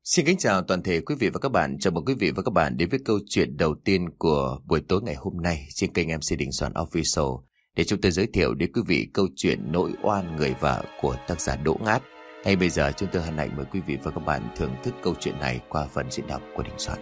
Xin kính chào toàn thể quý vị và các bạn. Chào mừng quý vị và các bạn đến với câu chuyện đầu tiên của buổi tối ngày hôm nay trên kênh MC Đình Soạn Official, để chúng tôi giới thiệu đến quý vị câu chuyện Nỗi oan người vợ của tác giả Đỗ Ngát. Ngay bây giờ chúng tôi hân hạnh mời quý vị và các bạn thưởng thức câu chuyện này qua phần diễn đọc của Đình Soạn.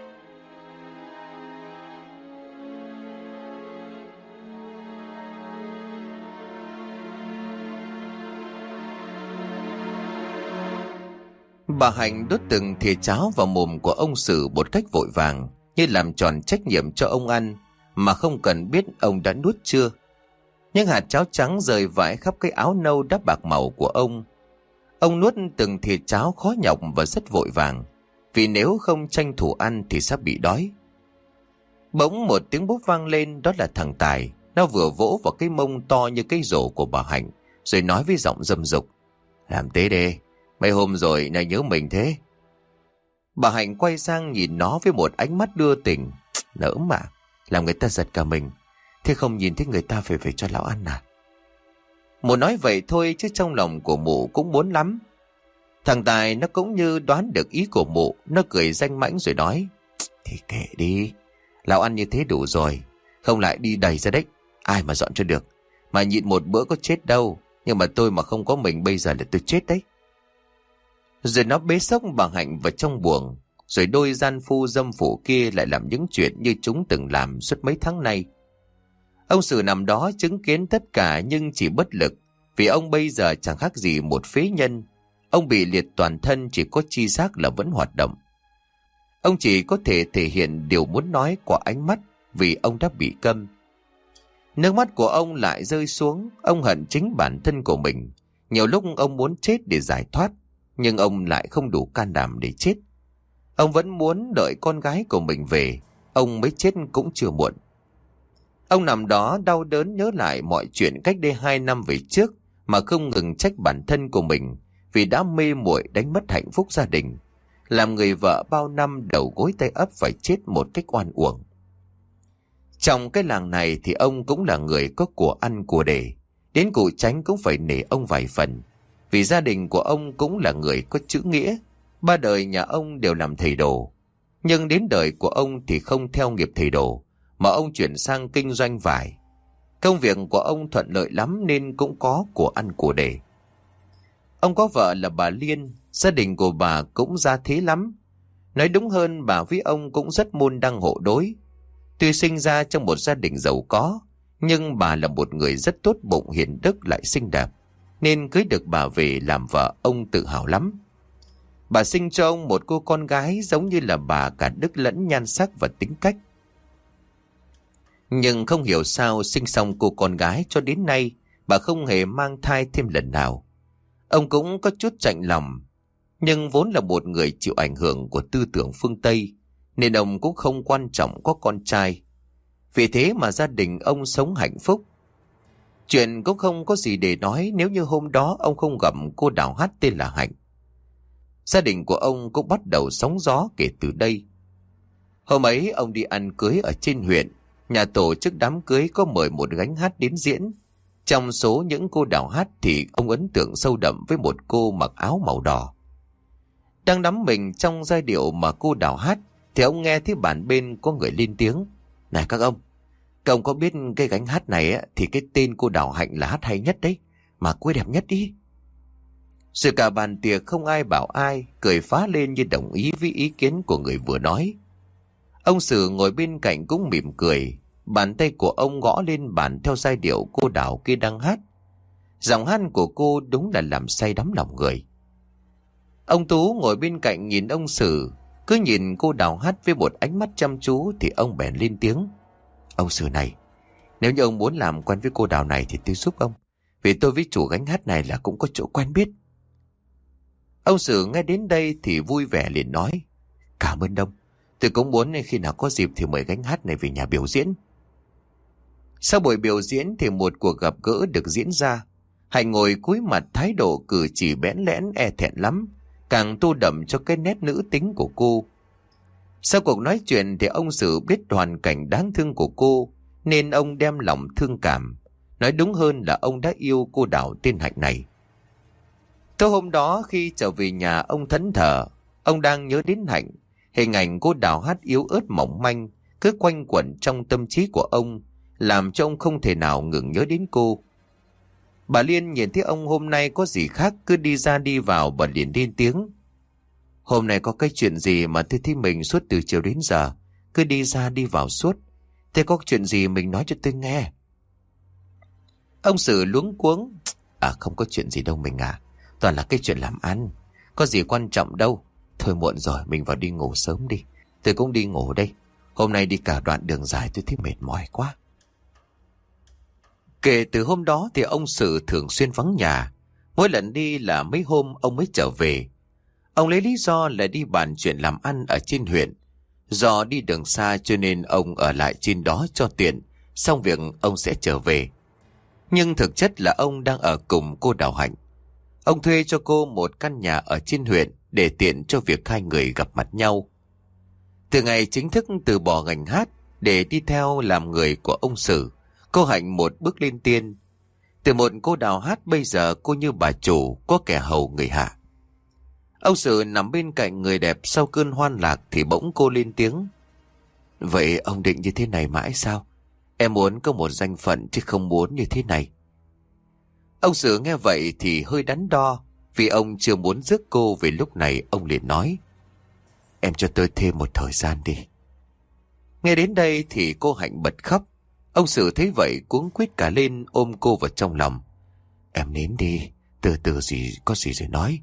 Bà Hạnh đốt từng thìa cháo vào mồm của ông Sử một cách vội vàng, như làm tròn trách nhiệm cho ông ăn, mà không cần biết ông đã nuốt chưa. Những hạt cháo trắng rơi vãi khắp cái áo nâu đắp bạc màu của ông. Ông nuốt từng thìa cháo khó nhọc và rất vội vàng, vì nếu không tranh thủ ăn thì sắp bị đói. Bỗng một tiếng bốp vang lên, đó là thằng Tài. Nó vừa vỗ vào cái mông to như cái rổ của bà Hạnh, rồi nói với giọng dâm dục: "Làm tế đi, mấy hôm rồi này nhớ mình thế." Bà Hạnh quay sang nhìn nó với một ánh mắt đưa tình. Nỡ mà, làm người ta giật cả mình. Thế không nhìn thấy người ta phải cho lão ăn à? Mụ nói vậy thôi chứ trong lòng của mụ cũng muốn lắm. Thằng Tài nó cũng như đoán được ý của mụ. Nó cười danh mãnh rồi nói: "Thì kệ đi, lão ăn như thế đủ rồi, không lại đi đầy ra đấy. Ai mà dọn cho được. Mà nhịn một bữa có chết đâu, nhưng mà tôi mà không có mình bây giờ là tôi chết đấy." Rồi nó bế xốc bà Hạnh vào trong buồng. Rồi đôi gian phu dâm phụ kia lại làm những chuyện như chúng từng làm suốt mấy tháng nay. Ông Sử nằm đó chứng kiến tất cả nhưng chỉ bất lực, vì ông bây giờ chẳng khác gì một phế nhân. Ông bị liệt toàn thân, chỉ có chi giác là vẫn hoạt động. Ông chỉ có thể thể hiện điều muốn nói qua ánh mắt, vì ông đã bị câm. Nước mắt của ông lại rơi xuống. Ông hận chính bản thân của mình. Nhiều lúc ông muốn chết để giải thoát, nhưng ông lại không đủ can đảm để chết. Ông vẫn muốn đợi con gái của mình về. Ông mới chết cũng chưa muộn. Ông nằm đó đau đớn nhớ lại mọi chuyện cách đây 2 năm về trước, mà không ngừng trách bản thân của mình vì đã mê muội đánh mất hạnh phúc gia đình. Làm người vợ bao năm đầu gối tay ấp phải chết một cách oan uổng. Trong cái làng này thì ông cũng là người có của ăn của để. Đến cụ Chánh cũng phải nể ông vài phần, vì gia đình của ông cũng là người có chữ nghĩa. 3 đời nhà ông đều làm thầy đồ. Nhưng đến đời của ông thì không theo nghiệp thầy đồ, mà ông chuyển sang kinh doanh vải. Công việc của ông thuận lợi lắm nên cũng có của ăn của để. Ông có vợ là bà Liên. Gia đình của bà cũng gia thế lắm. Nói đúng hơn, bà với ông cũng rất môn đăng hộ đối. Tuy sinh ra trong một gia đình giàu có, nhưng bà là một người rất tốt bụng, hiền đức lại xinh đẹp, nên cưới được bà về làm vợ ông tự hào lắm. Bà sinh cho ông một cô con gái giống như là bà cả đức lẫn nhan sắc và tính cách. Nhưng không hiểu sao sinh xong cô con gái cho đến nay bà không hề mang thai thêm lần nào. Ông cũng có chút chạnh lòng, nhưng vốn là một người chịu ảnh hưởng của tư tưởng phương Tây, nên ông cũng không quan trọng có con trai. Vì thế mà gia đình ông sống hạnh phúc. Chuyện cũng không có gì để nói nếu như hôm đó ông không gặp cô đào hát tên là Hạnh. Gia đình của ông cũng bắt đầu sóng gió kể từ đây. Hôm ấy ông đi ăn cưới ở trên huyện. Nhà tổ chức đám cưới có mời một gánh hát đến diễn. Trong số những cô đào hát thì ông ấn tượng sâu đậm với một cô mặc áo màu đỏ. Đang đắm mình trong giai điệu mà cô đào hát thì ông nghe thấy bàn bên có người lên tiếng: "Này các ông có biết cái gánh hát này á, thì cái tên cô Đào Hạnh là hát hay nhất đấy, mà cô ấy đẹp nhất đi." Rồi cả bàn tiệc không ai bảo ai, cười phá lên như đồng ý với ý kiến của người vừa nói. Ông Sử ngồi bên cạnh cũng mỉm cười. Bàn tay của ông gõ lên bàn theo giai điệu cô Đào kia đang hát. Giọng hát của cô đúng là làm say đắm lòng người. Ông Tú ngồi bên cạnh nhìn ông Sử, cứ nhìn cô Đào hát với một ánh mắt chăm chú thì ông bèn lên tiếng: "Ông Sử này, nếu như ông muốn làm quen với cô Đào này thì tôi giúp ông, vì tôi với chủ gánh hát này là cũng có chỗ quen biết." Ông Sử nghe đến đây thì vui vẻ liền nói: "Cảm ơn ông, tôi cũng muốn khi nào có dịp thì mời gánh hát này về nhà biểu diễn." Sau buổi biểu diễn thì một cuộc gặp gỡ được diễn ra. Hạnh ngồi cúi mặt, thái độ cử chỉ bẽn lẽn e thẹn lắm, càng tô đậm cho cái nét nữ tính của cô. Sau cuộc nói chuyện thì ông Sử biết hoàn cảnh đáng thương của cô, nên ông đem lòng thương cảm. Nói đúng hơn là ông đã yêu cô Đào tên Hạnh này. Tối hôm đó khi trở về nhà, ông thẫn thờ. Ông đang nhớ đến Hạnh. Hình ảnh cô Đào hát yếu ớt mỏng manh cứ quanh quẩn trong tâm trí của ông, làm cho ông không thể nào ngừng nhớ đến cô. Bà Liên nhìn thấy ông hôm nay có gì khác, cứ đi ra đi vào, bà liền lên tiếng. Hôm nay có cái chuyện gì mà tôi thấy mình suốt từ chiều đến giờ cứ đi ra đi vào suốt? Thế có chuyện gì mình nói cho tôi nghe. Ông Sử luống cuống. Không có chuyện gì đâu mình à. Toàn là cái chuyện làm ăn. Có gì quan trọng đâu. Thôi muộn rồi, mình vào đi ngủ sớm đi. Tôi cũng đi ngủ đây. Hôm nay đi cả đoạn đường dài tôi thấy mệt mỏi quá. Kể từ hôm đó thì ông Sử thường xuyên vắng nhà. Mỗi lần đi là mấy hôm ông mới trở về. Ông lấy lý do là đi bàn chuyện làm ăn ở trên huyện. Do đi đường xa cho nên ông ở lại trên đó cho tiện. Xong việc ông sẽ trở về. Nhưng thực chất là ông đang ở cùng cô Đào Hạnh. Ông thuê cho cô một căn nhà ở trên huyện để tiện cho việc hai người gặp mặt nhau. Từ ngày chính thức từ bỏ ngành hát để đi theo làm người của ông Sử, cô Hạnh một bước lên tiên. Từ một cô đào hát bây giờ cô như bà chủ, có kẻ hầu người hạ. Ông Sử nằm bên cạnh người đẹp sau cơn hoan lạc thì bỗng cô lên tiếng. Vậy ông định như thế này mãi sao? Em muốn có một danh phận chứ không muốn như thế này. Ông Sử nghe vậy thì hơi đắn đo, vì ông chưa muốn rước cô. Về lúc này ông liền nói. Em cho tôi thêm một thời gian đi. Nghe đến đây thì cô Hạnh bật khóc. Ông Sử thấy vậy cuống quýt cả lên ôm cô vào trong lòng. Em nín đi, từ từ có gì rồi nói.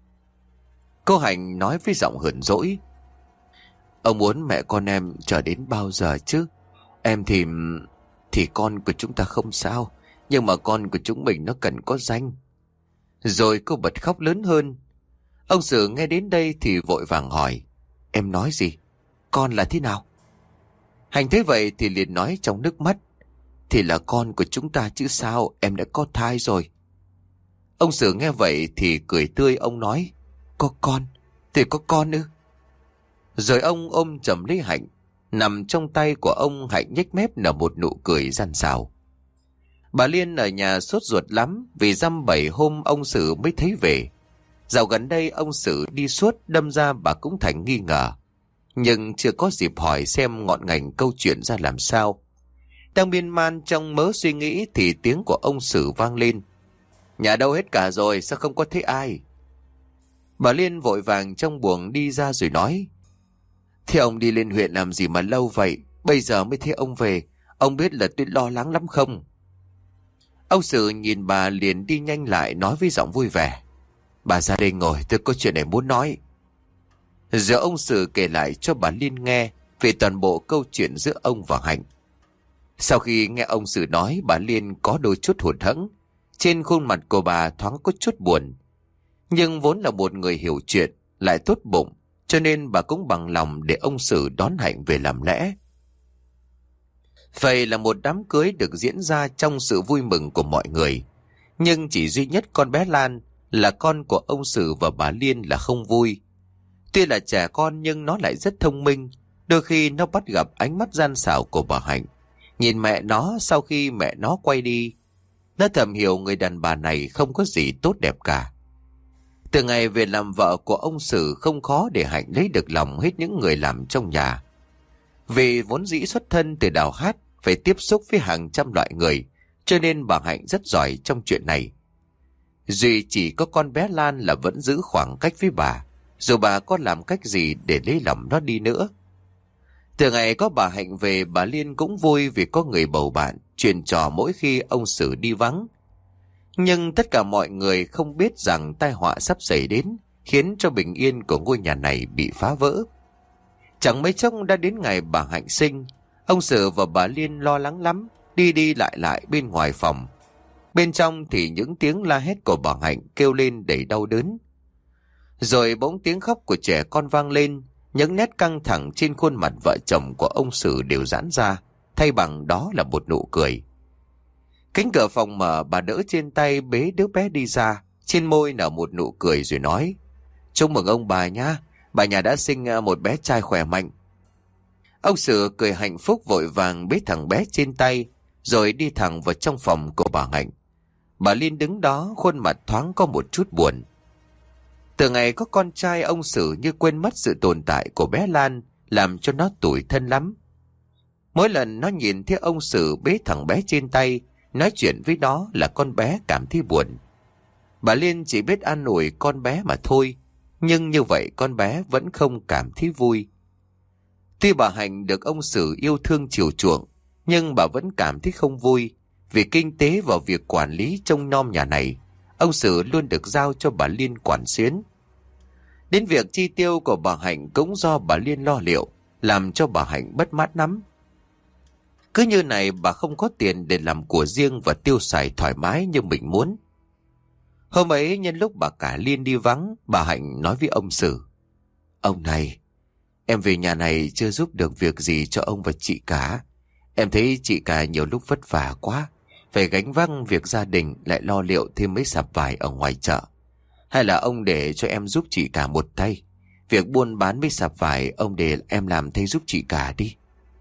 Cô Hạnh nói với giọng hờn dỗi. Ông muốn mẹ con em chờ đến bao giờ chứ? Em thì con của chúng ta không sao, nhưng mà con của chúng mình nó cần có danh. Rồi cô bật khóc lớn hơn. Ông Sử nghe đến đây thì vội vàng hỏi. Em nói gì? Con là thế nào? Hạnh thấy vậy thì liền nói trong nước mắt. Thì là con của chúng ta chứ sao, em đã có thai rồi. Ông Sử nghe vậy thì cười tươi, ông nói. Có con? Thì có con ư? Rồi ông ôm chầm lấy Hạnh. Nằm trong tay của ông, Hạnh nhếch mép nở một nụ cười gian xảo. Bà Liên ở nhà sốt ruột lắm, vì dăm 7 hôm ông Sử mới thấy về. Dạo gần đây ông Sử đi suốt, đâm ra bà cũng thành nghi ngờ. Nhưng chưa có dịp hỏi xem ngọn ngành câu chuyện ra làm sao. Đang miên man trong mớ suy nghĩ thì tiếng của ông Sử vang lên. Nhà đâu hết cả rồi, sao không có thấy ai? Bà Liên vội vàng trong buồng đi ra rồi nói. Thế ông đi lên huyện làm gì mà lâu vậy? Bây giờ mới thấy ông về. Ông biết là tôi lo lắng lắm không? Ông Sử nhìn bà liền đi nhanh lại, nói với giọng vui vẻ. Bà ra đây ngồi, tôi có chuyện này muốn nói. Giờ ông Sử kể lại cho bà Liên nghe về toàn bộ câu chuyện giữa ông và Hạnh. Sau khi nghe ông Sử nói, bà Liên có đôi chút hụt hẫng. Trên khuôn mặt của bà thoáng có chút buồn. Nhưng vốn là một người hiểu chuyện, lại tốt bụng, cho nên bà cũng bằng lòng để ông Sử đón Hạnh về làm lẽ. Vậy là một đám cưới được diễn ra trong sự vui mừng của mọi người. Nhưng chỉ duy nhất con bé Lan là con của ông Sử và bà Liên là không vui. Tuy là trẻ con nhưng nó lại rất thông minh. Đôi khi nó bắt gặp ánh mắt gian xảo của bà Hạnh. Nhìn mẹ nó sau khi mẹ nó quay đi, nó thầm hiểu người đàn bà này không có gì tốt đẹp cả. Từ ngày về làm vợ của ông Sử, không khó để Hạnh lấy được lòng hết những người làm trong nhà. Vì vốn dĩ xuất thân từ đào hát, phải tiếp xúc với hàng trăm loại người, cho nên bà Hạnh rất giỏi trong chuyện này. Duy chỉ có con bé Lan là vẫn giữ khoảng cách với bà, dù bà có làm cách gì để lấy lòng nó đi nữa. Từ ngày có bà Hạnh về, bà Liên cũng vui vì có người bầu bạn, chuyện trò mỗi khi ông Sử đi vắng. Nhưng tất cả mọi người không biết rằng tai họa sắp xảy đến, khiến cho bình yên của ngôi nhà này bị phá vỡ. Chẳng mấy chốc đã đến ngày bà Hạnh sinh. Ông Sử và bà Liên lo lắng lắm, đi đi lại lại bên ngoài phòng. Bên trong thì những tiếng la hét của bà Hạnh kêu lên đầy đau đớn. Rồi bỗng tiếng khóc của trẻ con vang lên, những nét căng thẳng trên khuôn mặt vợ chồng của ông Sử đều giãn ra, thay bằng đó là một nụ cười. Cánh cửa phòng mở, bà đỡ trên tay bế đứa bé đi ra, trên môi nở một nụ cười rồi nói. Chúc mừng ông bà nhá, bà nhà đã sinh một bé trai khỏe mạnh. Ông Sử cười hạnh phúc vội vàng bế thằng bé trên tay, rồi đi thẳng vào trong phòng của bà Hạnh. Bà Liên đứng đó, khuôn mặt thoáng có một chút buồn. Từ ngày có con trai, ông Sử như quên mất sự tồn tại của bé Lan, làm cho nó tủi thân lắm. Mỗi lần nó nhìn thấy ông Sử bế thằng bé trên tay, nói chuyện với nó là con bé cảm thấy buồn. Bà Liên chỉ biết an ủi con bé mà thôi, nhưng như vậy con bé vẫn không cảm thấy vui. Tuy bà Hạnh được ông Sử yêu thương chiều chuộng, nhưng bà vẫn cảm thấy không vui, vì kinh tế và việc quản lý trông nom nhà này, ông Sử luôn được giao cho bà Liên quản xuyến. Đến việc chi tiêu của bà Hạnh cũng do bà Liên lo liệu, làm cho bà Hạnh bất mát lắm. Cứ như này bà không có tiền để làm của riêng và tiêu xài thoải mái như mình muốn. Hôm ấy nhân lúc bà cả Liên đi vắng, bà Hạnh nói với ông Sử: "Ông này, em về nhà này chưa giúp được việc gì cho ông và chị cả. Em thấy chị cả nhiều lúc vất vả quá, phải gánh vác việc gia đình lại lo liệu thêm mấy sạp vải ở ngoài chợ. Hay là ông để cho em giúp chị cả một tay. Việc buôn bán mấy sạp vải ông để em làm thay giúp chị cả đi."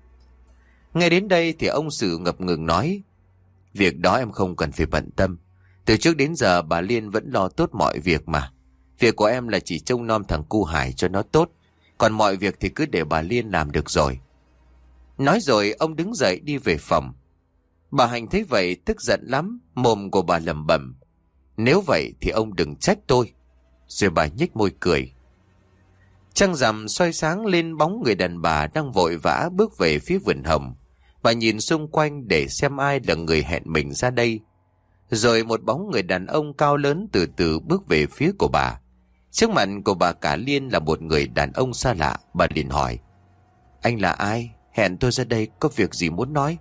Ngay đến đây thì ông Sử ngập ngừng nói: "Việc đó em không cần phải bận tâm. Từ trước đến giờ bà Liên vẫn lo tốt mọi việc mà. Việc của em là chỉ trông nom thằng cu Hải cho nó tốt. Còn mọi việc thì cứ để bà Liên làm được rồi." Nói rồi ông đứng dậy đi về phòng. Bà Hạnh thấy vậy tức giận lắm, mồm của bà lẩm bẩm: "Nếu vậy thì ông đừng trách tôi." Rồi bà nhếch môi cười. Trăng rằm soi sáng lên bóng người đàn bà đang vội vã bước về phía vườn hồng. Bà nhìn xung quanh để xem ai là người hẹn mình ra đây. Rồi một bóng người đàn ông cao lớn từ từ bước về phía của bà. Trước mặt của bà cả Liên là một người đàn ông xa lạ. Bà liền hỏi: "Anh là ai? Hẹn tôi ra đây có việc gì muốn nói?"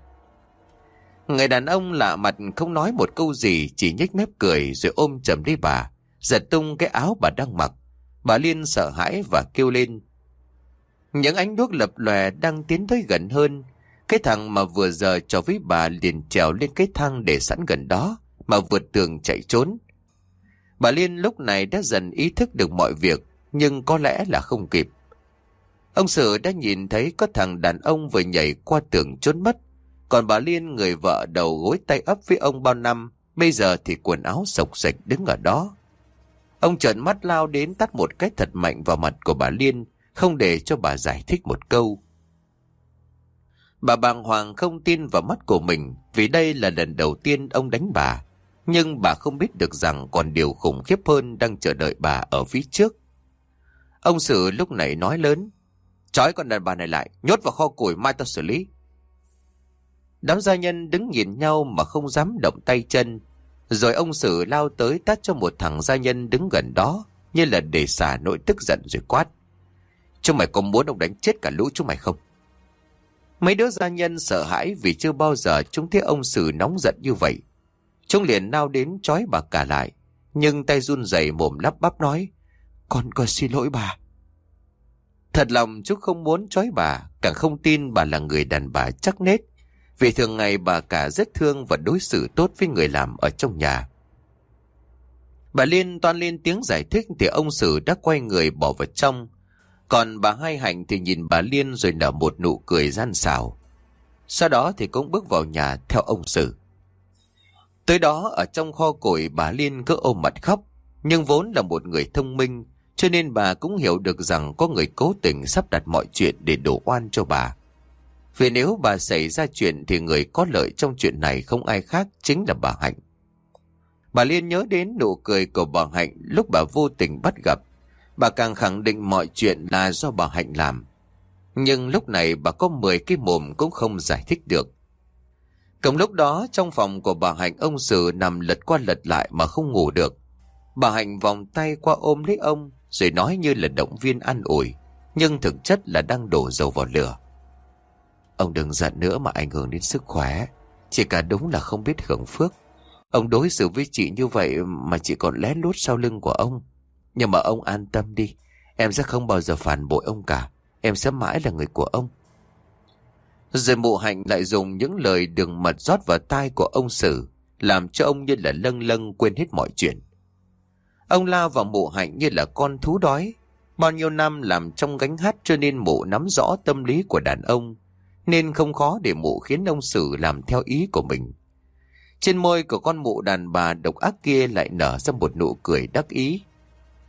Người đàn ông lạ mặt không nói một câu gì, chỉ nhếch mép cười rồi ôm chầm lấy bà, giật tung cái áo bà đang mặc. Bà Liên sợ hãi và kêu lên. Những ánh đuốc lập lòe đang tiến tới gần hơn. Cái thằng mà vừa giờ trò với bà liền trèo lên cái thang để sẵn gần đó mà vượt tường chạy trốn. Bà Liên lúc này đã dần ý thức được mọi việc, nhưng có lẽ là không kịp. Ông Sử đã nhìn thấy có thằng đàn ông vừa nhảy qua tường trốn mất. Còn bà Liên, người vợ đầu gối tay ấp với ông bao năm, bây giờ thì quần áo xộc xệch đứng ở đó. Ông trợn mắt lao đến tát một cái thật mạnh vào mặt của bà Liên, không để cho bà giải thích một câu. Bà bàng hoàng không tin vào mắt của mình, vì đây là lần đầu tiên ông đánh bà. Nhưng bà không biết được rằng còn điều khủng khiếp hơn đang chờ đợi bà ở phía trước. Ông Sử lúc này nói lớn: "Trói con đàn bà này lại, nhốt vào kho củi, mai tao xử lý." Đám gia nhân đứng nhìn nhau mà không dám động tay chân. Rồi ông Sử lao tới tát cho một thằng gia nhân đứng gần đó, như là để xả nỗi tức giận, rồi quát: "Chúng mày có muốn ông đánh chết cả lũ chúng mày không?" Mấy đứa gia nhân sợ hãi vì chưa bao giờ chúng thấy ông Sử nóng giận như vậy. Chúng liền lao đến trói bà cả lại, nhưng tay run rẩy mồm lắp bắp nói: Con xin lỗi bà." Thật lòng chúng không muốn trói bà, càng không tin bà là người đàn bà chắc nết, vì thường ngày bà cả rất thương và đối xử tốt với người làm ở trong nhà. Bà Liên toan lên tiếng giải thích thì ông Sử đã quay người bỏ vào trong. Còn bà Hai Hạnh thì nhìn bà Liên rồi nở một nụ cười gian xảo. Sau đó thì cũng bước vào nhà theo ông Sử. Tới đó ở trong kho củi, bà Liên cứ ôm mặt khóc. Nhưng vốn là một người thông minh, cho nên bà cũng hiểu được rằng có người cố tình sắp đặt mọi chuyện để đổ oan cho bà. Vì nếu bà xảy ra chuyện thì người có lợi trong chuyện này không ai khác, chính là bà Hạnh. Bà Liên nhớ đến nụ cười của bà Hạnh lúc bà vô tình bắt gặp. Bà càng khẳng định mọi chuyện là do bà Hạnh làm. Nhưng lúc này bà có 10 cái mồm cũng không giải thích được. Cùng lúc đó trong phòng của bà Hạnh, ông Sử nằm lật qua lật lại mà không ngủ được. Bà Hạnh vòng tay qua ôm lấy ông, rồi nói như là động viên an ủi, nhưng thực chất là đang đổ dầu vào lửa. "Ông đừng giận nữa mà ảnh hưởng đến sức khỏe. Chị cả đúng là không biết hưởng phước. Ông đối xử với chị như vậy mà chị còn lén lút sau lưng của ông. Nhưng mà ông an tâm đi, em sẽ không bao giờ phản bội ông cả. Em sẽ mãi là người của ông." Rồi mụ Hạnh lại dùng những lời đường mật rót vào tai của ông Sử, làm cho ông như là lâng lâng quên hết mọi chuyện. Ông lao vào mụ Hạnh như là con thú đói. Bao nhiêu năm làm trong gánh hát cho nên mụ nắm rõ tâm lý của đàn ông, nên không khó để mụ khiến ông Sử làm theo ý của mình. Trên môi của con mụ đàn bà độc ác kia lại nở ra một nụ cười đắc ý.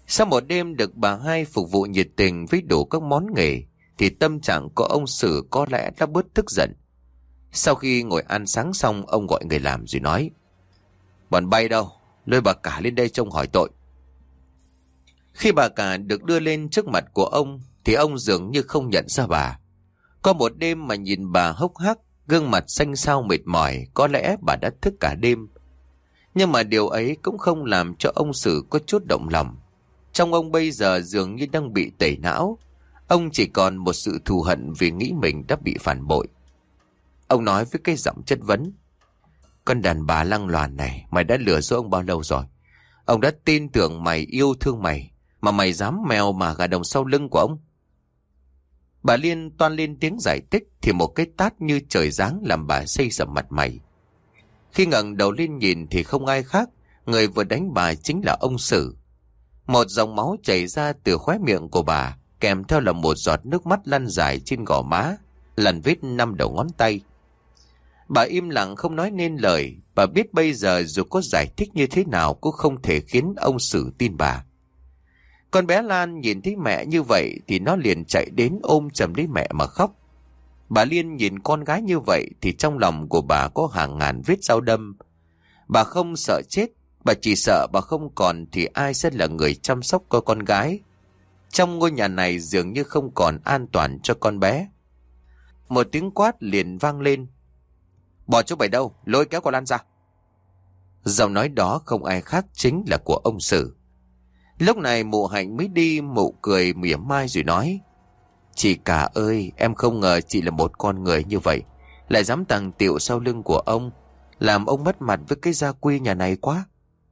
Sau một đêm được bà hai phục vụ nhiệt tình với đủ các món nghề, thì tâm trạng của ông Sử có lẽ đã bớt tức giận. Sau khi ngồi ăn sáng xong, ông gọi người làm rồi nói: "Bọn bay đâu? Lôi bà cả lên đây trông hỏi tội." Khi bà cả được đưa lên trước mặt của ông, thì ông dường như không nhận ra bà. Có một đêm mà nhìn bà hốc hác, gương mặt xanh xao mệt mỏi, có lẽ bà đã thức cả đêm. Nhưng mà điều ấy cũng không làm cho ông Sử có chút động lòng. Trong ông bây giờ dường như đang bị tẩy não. Ông chỉ còn một sự thù hận vì nghĩ mình đã bị phản bội. Ông nói với cái giọng chất vấn: "Con đàn bà lăng loàn này, mày đã lừa dối ông bao lâu rồi? Ông đã tin tưởng mày, yêu thương mày, mà mày dám mèo mà gà đồng sau lưng của ông." Bà Liên toan lên tiếng giải thích, thì một cái tát như trời giáng làm bà xây sầm mặt mày. Khi ngẩng đầu lên nhìn thì không ai khác, người vừa đánh bà chính là ông Sử. Một dòng máu chảy ra từ khóe miệng của bà, kèm theo là một giọt nước mắt lăn dài trên gò má, lần vết 5 đầu ngón tay. Bà im lặng không nói nên lời. Bà biết bây giờ dù có giải thích như thế nào cũng không thể khiến ông Sử tin bà. Con bé Lan nhìn thấy mẹ như vậy thì nó liền chạy đến ôm chầm lấy mẹ mà khóc. Bà Liên nhìn con gái như vậy thì trong lòng của bà có hàng ngàn vết dao đâm. Bà không sợ chết, bà chỉ sợ bà không còn thì ai sẽ là người chăm sóc cô con gái. Trong ngôi nhà này dường như không còn an toàn cho con bé. Một tiếng quát liền vang lên: "Bỏ chú bảy đâu, lôi kéo con Lan ra." Giọng nói đó không ai khác chính là của ông Sử. Lúc này mụ Hạnh mới đi. Mụ cười mỉa mai rồi nói: "Chị cả ơi, em không ngờ chị là một con người như vậy, lại dám tàng tiệu sau lưng của ông, làm ông mất mặt với cái gia quy nhà này quá."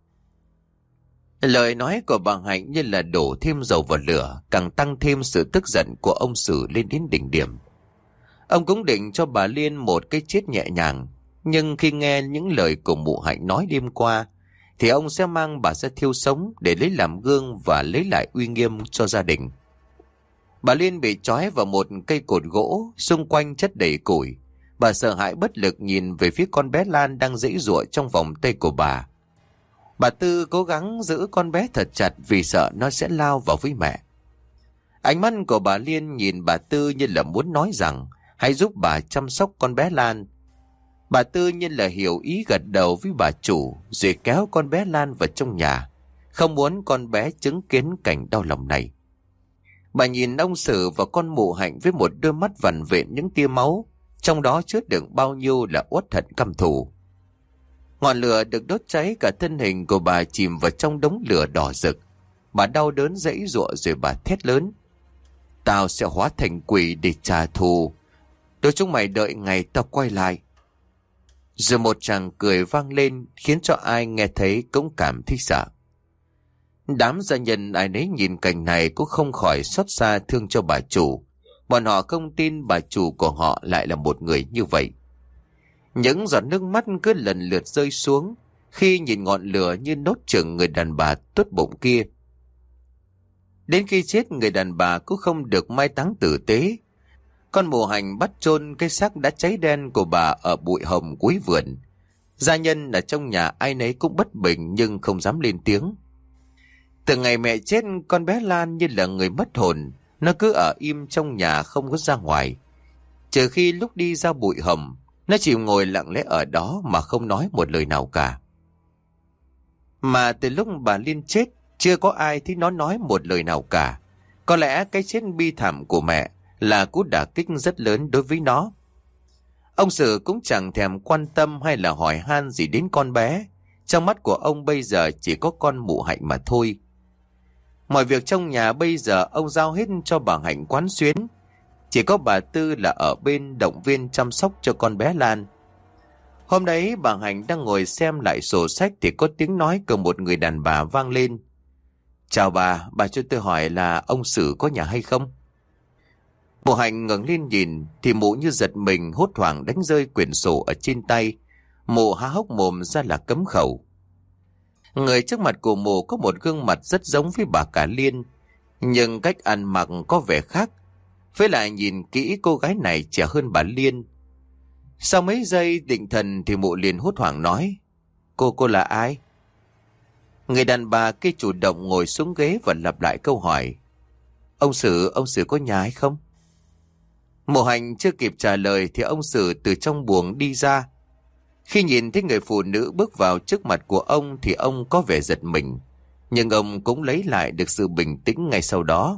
Lời nói của bà Hạnh như là đổ thêm dầu vào lửa, càng tăng thêm sự tức giận của ông Sử lên đến đỉnh điểm. Ông cũng định cho bà Liên một cái chết nhẹ nhàng, nhưng khi nghe những lời của mụ Hạnh nói đêm qua, thì ông sẽ mang bà ra thiêu sống để lấy làm gương và lấy lại uy nghiêm cho gia đình. Bà Liên bị trói vào một cây cột gỗ, xung quanh chất đầy củi. Bà sợ hãi bất lực nhìn về phía con bé Lan đang giãy giụa trong vòng tay của bà. Bà Tư cố gắng giữ con bé thật chặt vì sợ nó sẽ lao vào với mẹ. Ánh mắt của bà Liên nhìn bà Tư như là muốn nói rằng hãy giúp bà chăm sóc con bé Lan. Bà Tư như là hiểu ý gật đầu với bà chủ, rồi kéo con bé Lan vào trong nhà, không muốn con bé chứng kiến cảnh đau lòng này. Bà nhìn ông Sử và con mụ Hạnh với một đôi mắt vằn vện những tia máu, trong đó chứa đựng bao nhiêu là uất hận căm thù. Ngọn lửa được đốt cháy cả thân hình của bà chìm vào trong đống lửa đỏ rực. Bà đau đớn giãy giụa rồi bà thét lớn: "Tao sẽ hóa thành quỷ để trả thù. Đôi chúng mày đợi ngày tao quay lại." Rồi một tràng cười vang lên khiến cho ai nghe thấy cũng cảm thấy sợ. Đám gia nhân ai nấy nhìn cảnh này cũng không khỏi xót xa thương cho bà chủ. Bọn họ không tin bà chủ của họ lại là một người như vậy. Những giọt nước mắt cứ lần lượt rơi xuống khi nhìn ngọn lửa như nốt chừng người đàn bà tốt bụng kia. Đến khi chết, người đàn bà cũng không được mai táng tử tế. Con mụ Hành bắt chôn cái xác đã cháy đen của bà ở bụi hồng cuối vườn. Gia nhân ở trong nhà ai nấy cũng bất bình nhưng không dám lên tiếng. Từ ngày mẹ chết, con bé Lan như là người mất hồn. Nó cứ ở im trong nhà không có ra ngoài. Trừ khi lúc đi ra bụi hồng, nó chỉ ngồi lặng lẽ ở đó mà không nói một lời nào cả. Mà từ lúc bà Liên chết, chưa có ai thấy nó nói một lời nào cả. Có lẽ cái chết bi thảm của mẹ là cú đả kích rất lớn đối với nó. Ông Sử cũng chẳng thèm quan tâm hay là hỏi han gì đến con bé. Trong mắt của ông bây giờ chỉ có con mụ Hạnh mà thôi. Mọi việc trong nhà bây giờ ông giao hết cho bà Hạnh quán xuyến. Chỉ có bà Tư là ở bên động viên chăm sóc cho con bé Lan. Hôm đấy bà Hạnh đang ngồi xem lại sổ sách thì có tiếng nói của một người đàn bà vang lên. "Chào bà cho tôi hỏi là ông Sử có nhà hay không?" Mụ Hạnh ngẩng lên nhìn thì mụ như giật mình, hốt hoảng đánh rơi quyển sổ ở trên tay. Mụ há hốc mồm ra là cấm khẩu. Người trước mặt của mụ có một gương mặt rất giống với bà cả Liên, nhưng cách ăn mặc có vẻ khác. Với lại nhìn kỹ cô gái này trẻ hơn bà Liên. Sau mấy giây định thần thì mụ liền hốt hoảng nói: Cô là ai?" Người đàn bà kia chủ động ngồi xuống ghế và lặp lại câu hỏi. Ông Sử có nhà hay không? Mộ Hành chưa kịp trả lời thì ông Sử từ trong buồng đi ra. Khi nhìn thấy người phụ nữ bước vào trước mặt của ông thì ông có vẻ giật mình. Nhưng ông cũng lấy lại được sự bình tĩnh ngay sau đó.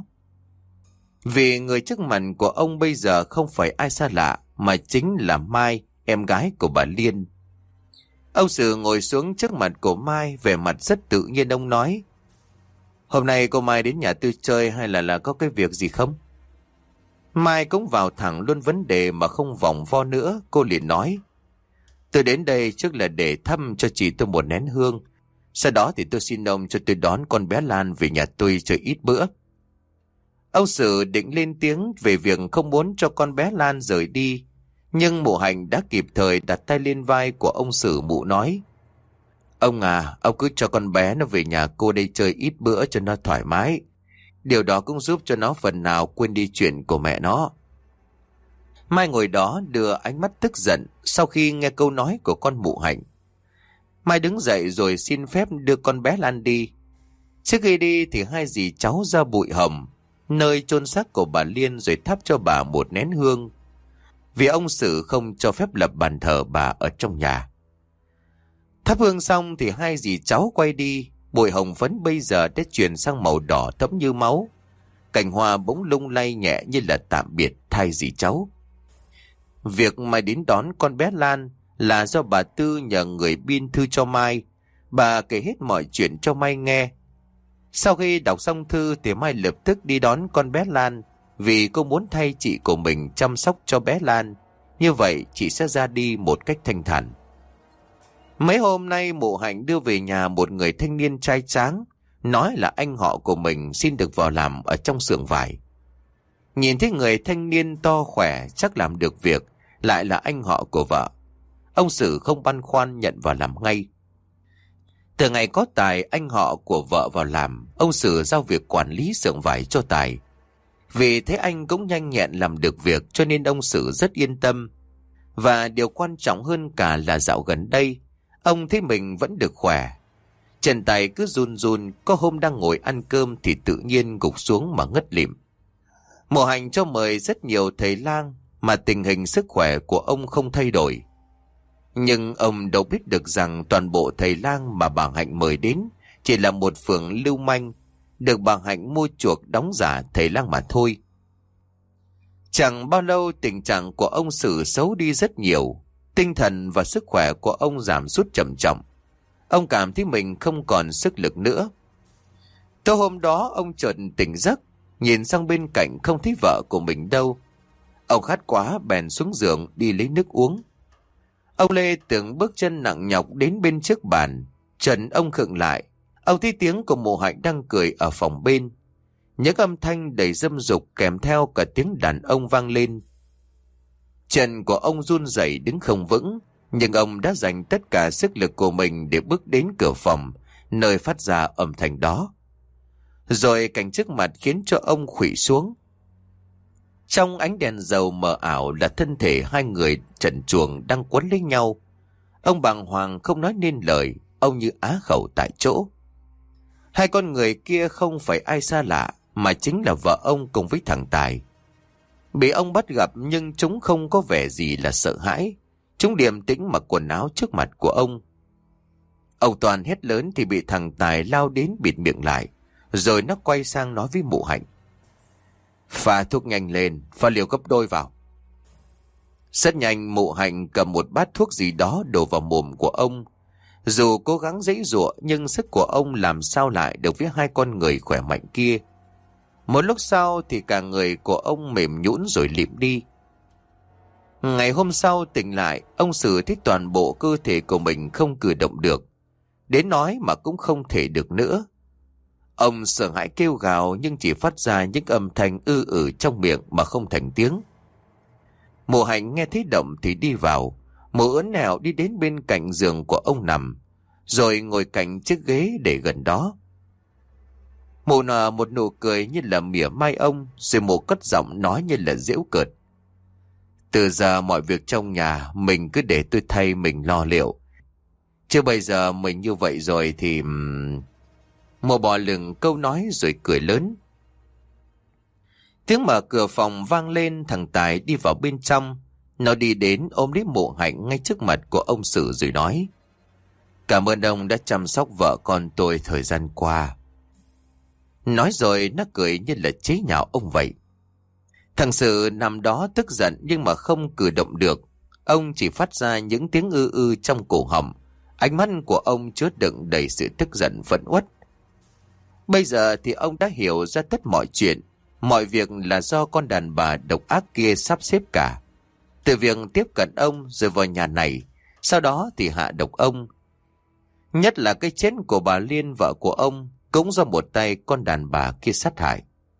Vì người trước mặt của ông bây giờ không phải ai xa lạ mà chính là Mai, em gái của bà Liên. Ông Sử ngồi xuống trước mặt của Mai, vẻ mặt rất tự nhiên. Ông nói: Hôm nay cô Mai đến nhà tôi chơi hay là có cái việc gì không? Mai cũng vào thẳng luôn vấn đề mà không vòng vo nữa. Cô liền nói: Tôi đến đây trước là để thăm cho chị tôi một nén hương. Sau đó thì tôi xin ông cho tôi đón con bé Lan về nhà tôi chơi ít bữa. Ông Sử định lên tiếng về việc không muốn cho con bé Lan rời đi. Nhưng Mộ Hành đã kịp thời đặt tay lên vai của ông Sử. Mụ nói: Ông ông cứ cho con bé nó về nhà cô đây chơi ít bữa cho nó thoải mái. Điều đó cũng giúp cho nó phần nào quên đi chuyện của mẹ nó. Mai ngồi đó đưa ánh mắt tức giận sau khi nghe câu nói của con Mụ Hành. Mai đứng dậy rồi xin phép đưa con bé Lan đi. Trước khi đi thì hai dì cháu ra bụi hầm, nơi chôn xác của bà Liên, rồi thắp cho bà một nén hương. Vì ông Sử không cho phép lập bàn thờ bà ở trong nhà. Thắp hương xong thì hai dì cháu quay đi. Bụi hồng phấn bây giờ đã chuyển sang màu đỏ thẫm như máu. Cành hoa bỗng lung lay nhẹ như là tạm biệt thay dì cháu. Việc Mai đến đón con bé Lan là do bà Tư nhờ người biên thư cho Mai. Bà kể hết mọi chuyện cho Mai nghe. Sau khi đọc xong thư thì Mai lập tức đi đón con bé Lan, vì cô muốn thay chị của mình chăm sóc cho bé Lan. Như vậy chị sẽ ra đi một cách thanh thản. Mấy hôm nay Mộ Hành đưa về nhà một người thanh niên trai tráng, nói là anh họ của mình xin được vào làm ở trong xưởng vải. Nhìn thấy người thanh niên to khỏe chắc làm được việc, lại là anh họ của vợ, ông Sử không băn khoăn nhận vào làm ngay. Từ ngày có Tài anh họ của vợ vào làm, ông Sử giao việc quản lý xưởng vải cho Tài. Vì thế anh cũng nhanh nhẹn làm được việc cho nên ông Sử rất yên tâm. Và điều quan trọng hơn cả là dạo gần đây, ông thấy mình vẫn được khỏe. Chân tay cứ run run, có hôm đang ngồi ăn cơm thì tự nhiên gục xuống mà ngất lịm. Mộ Hành cho mời rất nhiều thầy lang mà tình hình sức khỏe của ông không thay đổi. Nhưng ông đâu biết được rằng toàn bộ thầy lang mà bà Hạnh mời đến chỉ là một phường lưu manh, được bà Hạnh mua chuộc đóng giả thầy lang mà thôi. Chẳng bao lâu tình trạng của ông Sử xấu đi rất nhiều. Tinh thần và sức khỏe của ông giảm sút trầm trọng. Ông cảm thấy mình không còn sức lực nữa. Tối hôm đó ông chợt tỉnh giấc, nhìn sang bên cạnh không thấy vợ của mình đâu. Ông khát quá bèn xuống giường đi lấy nước uống. Ông Lê tưởng bước chân nặng nhọc đến bên trước bàn. Trần ông khựng lại. Ông thấy tiếng của Mộ Hạnh đang cười ở phòng bên. Những âm thanh đầy dâm dục kèm theo cả tiếng đàn ông vang lên. Chân của ông run rẩy đứng không vững, nhưng ông đã dành tất cả sức lực của mình để bước đến cửa phòng, nơi phát ra âm thanh đó. Rồi cảnh trước mặt khiến cho ông khuỵu xuống. Trong ánh đèn dầu mờ ảo là thân thể hai người trần truồng đang quấn lấy nhau. Ông bàng hoàng không nói nên lời, ông như á khẩu tại chỗ. Hai con người kia không phải ai xa lạ, mà chính là vợ ông cùng với thằng Tài. Bị ông bắt gặp nhưng chúng không có vẻ gì là sợ hãi. Chúng điềm tĩnh mặc quần áo trước mặt của ông. Ông Toàn hét lớn thì bị thằng Tài lao đến bịt miệng lại. Rồi nó quay sang nói với Mộ Hạnh: Pha thuốc nhanh lên, pha liều gấp đôi vào. Rất nhanh Mộ Hạnh cầm một bát thuốc gì đó đổ vào mồm của ông. Dù cố gắng giãy giụa nhưng sức của ông làm sao lại được với hai con người khỏe mạnh kia. Một lúc sau thì cả người của ông mềm nhũn rồi lịm đi. Ngày hôm sau tỉnh lại, ông Sử thấy toàn bộ cơ thể của mình không cử động được. Đến nói mà cũng không thể được nữa. Ông sợ hãi kêu gào nhưng chỉ phát ra những âm thanh trong miệng mà không thành tiếng. Mộ Hạnh nghe thấy động thì đi vào. Mộ ớn nẹo đi đến bên cạnh giường của ông nằm, rồi ngồi cạnh chiếc ghế để gần đó. Mộ nở một nụ cười như là mỉa mai ông, rồi Mộ cất giọng nói như là giễu cợt: Từ giờ mọi việc trong nhà mình cứ để tôi thay mình lo liệu. Chứ bây giờ mình như vậy rồi thì Mùa bỏ lửng câu nói rồi cười lớn. Tiếng mở cửa phòng vang lên, thằng Tài đi vào bên trong. Nó đi đến ôm lấy mụ Hạnh ngay trước mặt của ông Sử rồi nói: Cảm ơn ông đã chăm sóc vợ con tôi thời gian qua. Nói rồi nó cười như là chế nhạo ông vậy. Thằng Sử nằm đó tức giận nhưng mà không cử động được. Ông chỉ phát ra những tiếng ư ư trong cổ họng. Ánh mắt của ông chứa đựng đầy sự tức giận phẫn uất. Bây giờ thì ông đã hiểu ra tất mọi chuyện. Mọi việc là do con đàn bà độc ác kia sắp xếp cả. Từ việc tiếp cận ông rồi vào nhà này, sau đó thì hạ độc ông. Nhất là cái chết của bà Liên, vợ của ông, cũng do một tay con đàn bà kia sát hại.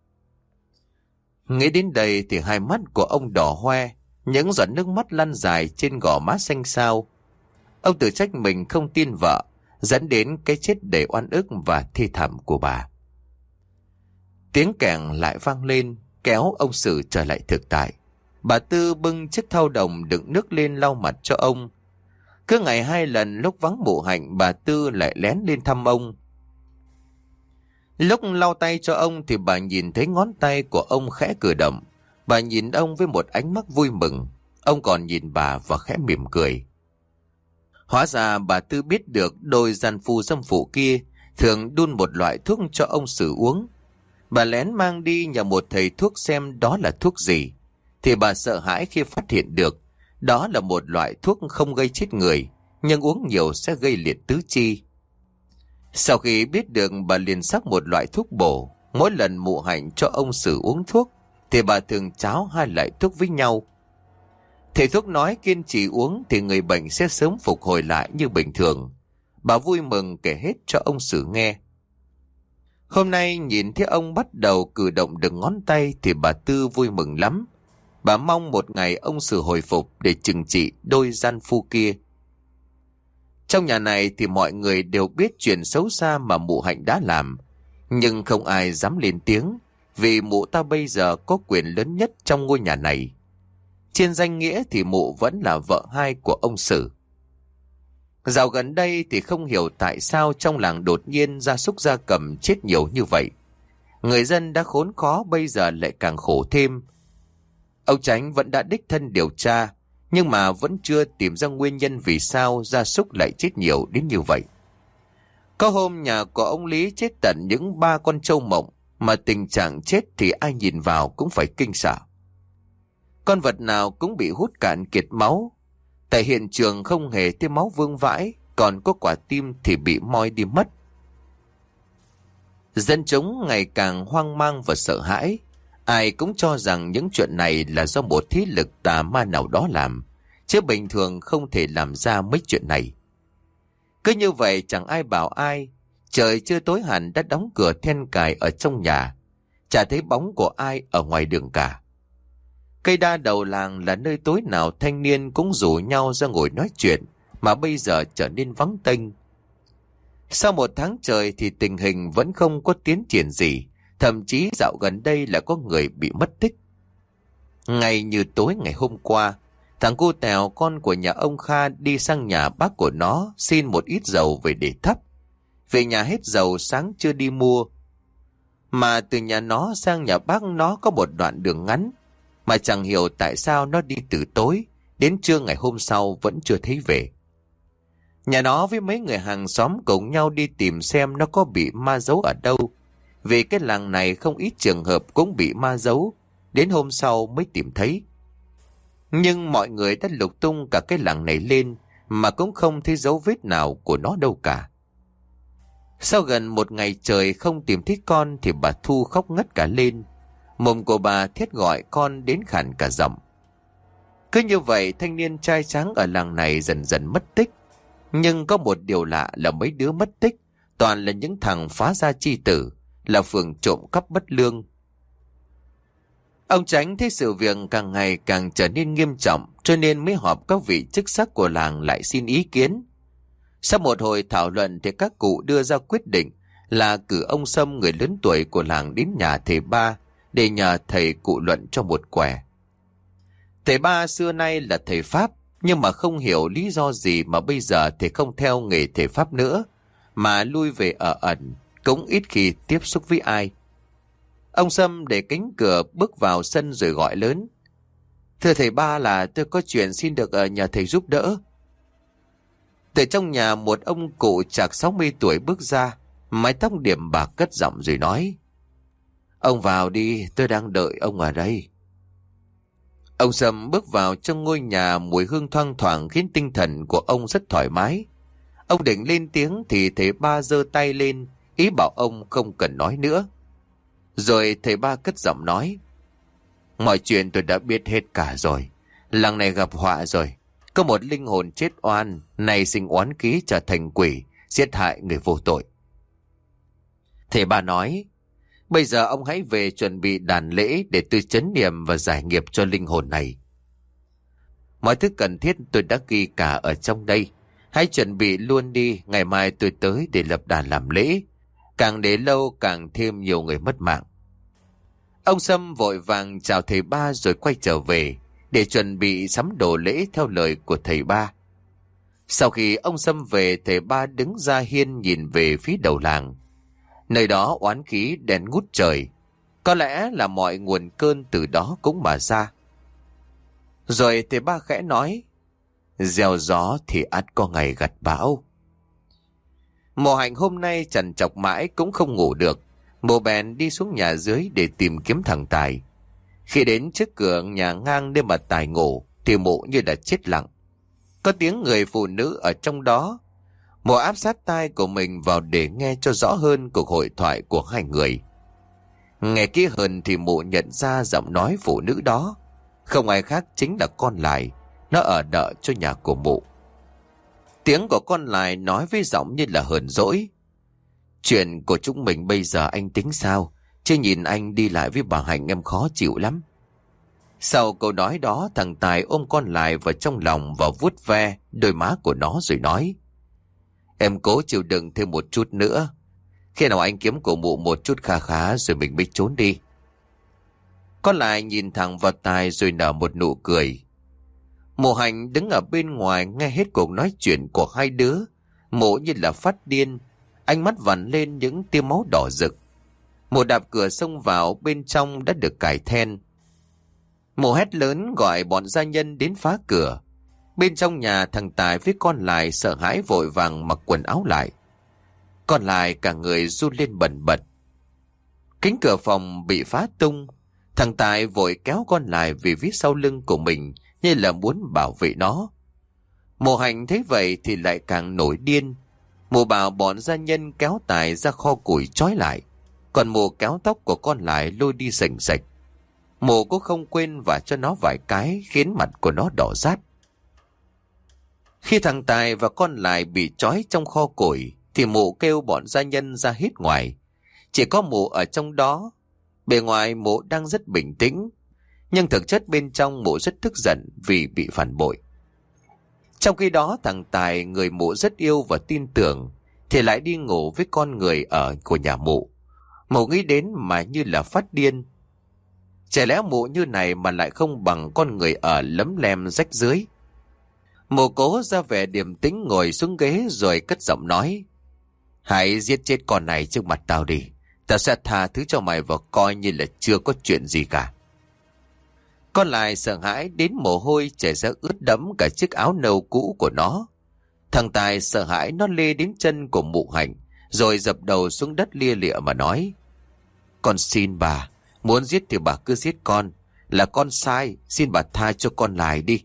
Nghĩ đến đây thì hai mắt của ông đỏ hoe, những giọt nước mắt lăn dài trên gò má xanh xao. Ông tự trách mình không tin vợ, dẫn đến cái chết đầy oan ức và thê thảm của bà. Tiếng kèn lại vang lên, kéo ông Sử trở lại thực tại. Bà Tư bưng chiếc thau đồng đựng nước lên lau mặt cho ông. Cứ ngày 2 lần lúc vắng mụ Hạnh, bà Tư lại lén lên thăm ông. Lúc lau tay cho ông thì bà nhìn thấy ngón tay của ông khẽ cử động. Bà nhìn ông với một ánh mắt vui mừng. Ông còn nhìn bà và khẽ mỉm cười. Hóa ra bà Tư biết được đôi gian phu dâm phụ kia thường đun một loại thuốc cho ông Sử uống. Bà lén mang đi nhờ một thầy thuốc xem đó là thuốc gì. Thì bà sợ hãi khi phát hiện được đó là một loại thuốc không gây chết người, nhưng uống nhiều sẽ gây liệt tứ chi. Sau khi biết được, bà liền sắc một loại thuốc bổ. Mỗi lần mụ Hạnh cho ông Sử uống thuốc thì bà thường cháo hai loại thuốc với nhau. Thầy thuốc nói kiên trì uống thì người bệnh sẽ sớm phục hồi lại như bình thường. Bà vui mừng kể hết cho ông Sử nghe. Hôm nay nhìn thấy ông bắt đầu cử động được ngón tay thì bà Tư vui mừng lắm. Bà mong một ngày ông Sử hồi phục để trừng trị đôi gian phu kia. Trong nhà này thì mọi người đều biết chuyện xấu xa mà mụ Hạnh đã làm. Nhưng không ai dám lên tiếng, vì mụ ta bây giờ có quyền lớn nhất trong ngôi nhà này. Trên danh nghĩa thì mụ vẫn là vợ hai của ông Sử. Dạo gần đây thì không hiểu tại sao trong làng đột nhiên gia súc gia cầm chết nhiều như vậy. Người dân đã khốn khó, bây giờ lại càng khổ thêm. Ông Chánh vẫn đã đích thân điều tra, nhưng mà vẫn chưa tìm ra nguyên nhân vì sao gia súc lại chết nhiều đến như vậy. Có hôm nhà của ông Lý chết tận những 3 con trâu mộng, mà tình trạng chết thì ai nhìn vào cũng phải kinh sợ. Con vật nào cũng bị hút cạn kiệt máu. Tại hiện trường không hề thấy máu vương vãi, còn có quả tim thì bị moi đi mất. Dân chúng ngày càng hoang mang và sợ hãi. Ai cũng cho rằng những chuyện này là do một thế lực tà ma nào đó làm, chứ bình thường không thể làm ra mấy chuyện này. Cứ như vậy chẳng ai bảo ai. Trời chưa tối hẳn đã đóng cửa then cài ở trong nhà, chả thấy bóng của ai ở ngoài đường cả. Cây đa đầu làng là nơi tối nào thanh niên cũng rủ nhau ra ngồi nói chuyện, mà bây giờ trở nên vắng tênh. Sau 1 tháng trời thì tình hình vẫn không có tiến triển gì, thậm chí dạo gần đây là có người bị mất tích. Ngay như tối ngày hôm qua, thằng cu Tèo con của nhà ông Kha đi sang nhà bác của nó xin một ít dầu về để thắp. Về nhà hết dầu sáng chưa đi mua. Mà từ nhà nó sang nhà bác nó có một đoạn đường ngắn, mà chẳng hiểu tại sao nó đi từ tối đến trưa ngày hôm sau vẫn chưa thấy về. Nhà nó với mấy người hàng xóm cùng nhau đi tìm xem nó có bị ma giấu ở đâu, vì cái làng này không ít trường hợp cũng bị ma giấu, đến hôm sau mới tìm thấy. Nhưng mọi người đã lục tung cả cái làng này lên mà cũng không thấy dấu vết nào của nó đâu cả. Sau gần 1 ngày trời không tìm thấy con thì bà Thu khóc ngất cả lên. Mồm của bà thét gọi con đến khản cả giọng. Cứ như vậy thanh niên trai tráng ở làng này dần dần mất tích. Nhưng có một điều lạ là mấy đứa mất tích toàn là những thằng phá gia chi tử, là phường trộm cắp bất lương. Ông Chánh thấy sự việc càng ngày càng trở nên nghiêm trọng, cho nên mới họp các vị chức sắc của làng lại xin ý kiến. Sau một hồi thảo luận thì các cụ đưa ra quyết định là cử ông Sâm, người lớn tuổi của làng, đến nhà thầy Ba để nhờ thầy cụ luận cho một quẻ. Thầy Ba xưa nay là thầy Pháp, nhưng mà không hiểu lý do gì mà bây giờ thầy không theo nghề thầy Pháp nữa, mà lui về ở ẩn, cũng ít khi tiếp xúc với ai. Ông Sâm để cánh cửa bước vào sân rồi gọi lớn: "Thưa thầy Ba, là tôi có chuyện xin được ở nhờ thầy giúp đỡ." Từ trong nhà một ông cụ chạc 60 tuổi bước ra, mái tóc điểm bạc, cất giọng rồi nói: "Ông vào đi, tôi đang đợi ông ở đây." Ông Sâm bước vào trong ngôi nhà, mùi hương thoang thoảng khiến tinh thần của ông rất thoải mái. Ông định lên tiếng thì thầy Ba giơ tay lên, ý bảo ông không cần nói nữa. Rồi thầy Ba cất giọng nói: "Mọi chuyện tôi đã biết hết cả rồi. Làng này gặp họa rồi. Có một linh hồn chết oan, nay sinh oán khí trở thành quỷ, giết hại người vô tội." Thầy Ba nói: "Bây giờ ông hãy về chuẩn bị đàn lễ để tôi trấn niệm và giải nghiệp cho linh hồn này. Mọi thứ cần thiết tôi đã ghi cả ở trong đây. Hãy chuẩn bị luôn đi, ngày mai tôi tới để lập đàn làm lễ. Càng để lâu càng thêm nhiều người mất mạng." Ông Sâm vội vàng chào thầy Ba rồi quay trở về để chuẩn bị sắm đồ lễ theo lời của thầy Ba. Sau khi ông Sâm về, thầy Ba đứng ra hiên nhìn về phía đầu làng. Nơi đó oán khí đen ngút trời, có lẽ là mọi nguồn cơn từ đó cũng mà ra. Rồi thầy Ba khẽ nói: "Gieo gió thì ắt có ngày gặt bão." Mộ Hạnh hôm nay trằn trọc mãi cũng không ngủ được. Mộ bèn đi xuống nhà dưới để tìm kiếm thằng Tài. Khi đến trước cửa nhà ngang nơi mà Tài ngủ thì mộ như đã chết lặng. Có tiếng người phụ nữ ở trong đó. Mộ áp sát tai của mình vào để nghe cho rõ hơn cuộc hội thoại của hai người. Nghe kỹ hơn thì mộ nhận ra giọng nói phụ nữ đó không ai khác chính là con Lại. Nó ở đợi cho nhà của mộ. Tiếng của con Lại nói với giọng như là hờn dỗi: "Chuyện của chúng mình bây giờ anh tính sao? Chứ nhìn anh đi lại với bà Hạnh em khó chịu lắm." Sau câu nói đó, thằng Tài ôm con Lại vào trong lòng và vuốt ve đôi má của nó rồi nói: "Em cố chịu đựng thêm một chút nữa. Khi nào anh kiếm của mụ một chút kha khá rồi mình mới trốn đi." Con Lại nhìn thẳng vào Tài rồi nở một nụ cười. Mộ Hạnh đứng ở bên ngoài nghe hết cuộc nói chuyện của hai đứa. Mộ như là phát điên, ánh mắt vằn lên những tia máu đỏ rực. Mộ đạp cửa xông vào, bên trong đã được cài then. Mộ hét lớn gọi bọn gia nhân đến phá cửa. Bên trong nhà, thằng Tài với con Lại sợ hãi vội vàng mặc quần áo lại. Con Lại cả người run lên bần bật. Cánh cửa phòng bị phá tung. Thằng Tài vội kéo con Lại về phía sau lưng của mình như là muốn bảo vệ nó. Mộ Hạnh thấy vậy thì lại càng nổi điên. Mộ bảo bọn gia nhân kéo Tài ra kho củi trói lại, còn mộ kéo tóc của con Lại lôi đi sành sạch. Mộ cũng không quên vả cho nó vài cái khiến mặt của nó đỏ rát. Khi thằng Tài và con Lại bị trói trong kho củi thì mộ kêu bọn gia nhân ra hết ngoài. Chỉ có mộ ở trong đó. Bề ngoài mộ đang rất bình tĩnh, nhưng thực chất bên trong mộ rất tức giận vì bị phản bội. Trong khi đó, thằng Tài, người mộ rất yêu và tin tưởng, thì lại đi ngủ với con người ở của nhà mộ. Mộ nghĩ đến mà như là phát điên. Chả lẽ mộ như này mà lại không bằng con người ở lấm lem rách rưới. Mộ cố ra vẻ điềm tĩnh ngồi xuống ghế rồi cất giọng nói: "Hãy giết chết con này trước mặt tao đi. Tao sẽ tha thứ cho mày và coi như là chưa có chuyện gì cả." Con Lại sợ hãi đến mồ hôi chảy ra ướt đẫm cả chiếc áo nâu cũ của nó. Thằng Tài sợ hãi nó lê đến chân của Mộ Hạnh rồi dập đầu xuống đất lia lịa mà nói: "Con xin bà, muốn giết thì bà cứ giết con. Là con sai, xin bà tha cho con Lại đi."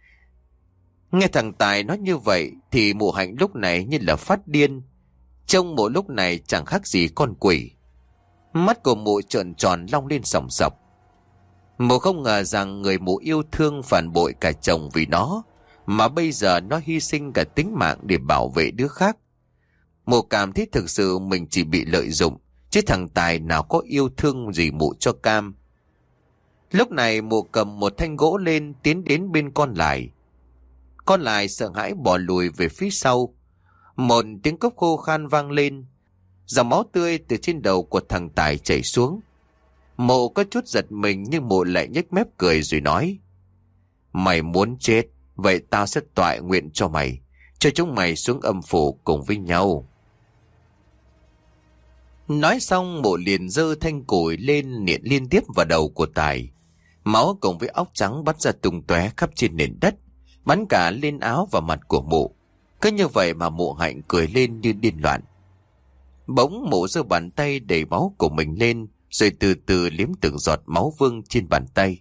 Nghe thằng Tài nói như vậy thì Mộ Hạnh lúc này như là phát điên. Trông mộ lúc này chẳng khác gì con quỷ. Mắt của mụ trợn tròn long lên sòng sọc. Mụ không ngờ rằng người mụ yêu thương phản bội cả chồng vì nó, mà bây giờ nó hy sinh cả tính mạng để bảo vệ đứa khác. Mụ cảm thấy thực sự mình chỉ bị lợi dụng, chứ thằng Tài nào có yêu thương gì mụ cho cam. Lúc này mụ cầm một thanh gỗ lên tiến đến bên con Lại. Con Lại sợ hãi bò lùi về phía sau. Một tiếng cốc khô khan vang lên. Dòng máu tươi từ trên đầu của thằng Tài chảy xuống. Mộ có chút giật mình nhưng mộ lại nhếch mép cười rồi nói: "Mày muốn chết, vậy tao sẽ toại nguyện cho mày, cho chúng mày xuống âm phủ cùng với nhau." Nói xong mụ liền giơ thanh củi lên niệm liên tiếp vào đầu của Tài. Máu cùng với óc trắng bắn ra tung tóe khắp trên nền đất, bắn cả lên áo và mặt của mụ. Cứ như vậy mà mụ Hạnh cười lên như điên loạn. Bỗng mụ giơ bàn tay đầy máu của mình lên, rồi từ từ liếm từng giọt máu vương trên bàn tay.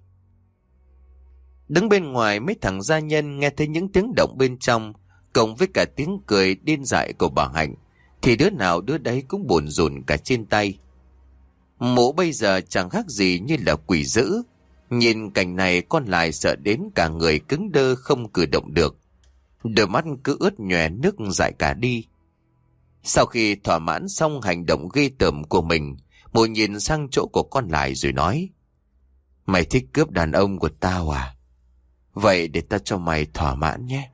Đứng bên ngoài, mấy thằng gia nhân nghe thấy những tiếng động bên trong, cộng với cả tiếng cười điên dại của bà Hạnh, thì đứa nào đứa đấy cũng buồn rùn cả trên tay. Mụ bây giờ chẳng khác gì như là quỷ dữ. Nhìn cảnh này, con lại sợ đến cả người cứng đơ không cử động được. Đôi mắt cứ ướt nhòe nước dại cả đi. Sau khi thỏa mãn xong hành động ghê tởm của mình, mụ nhìn sang chỗ của con lại rồi nói: Mày thích cướp đàn ông của tao à? Vậy để tao cho mày thỏa mãn nhé.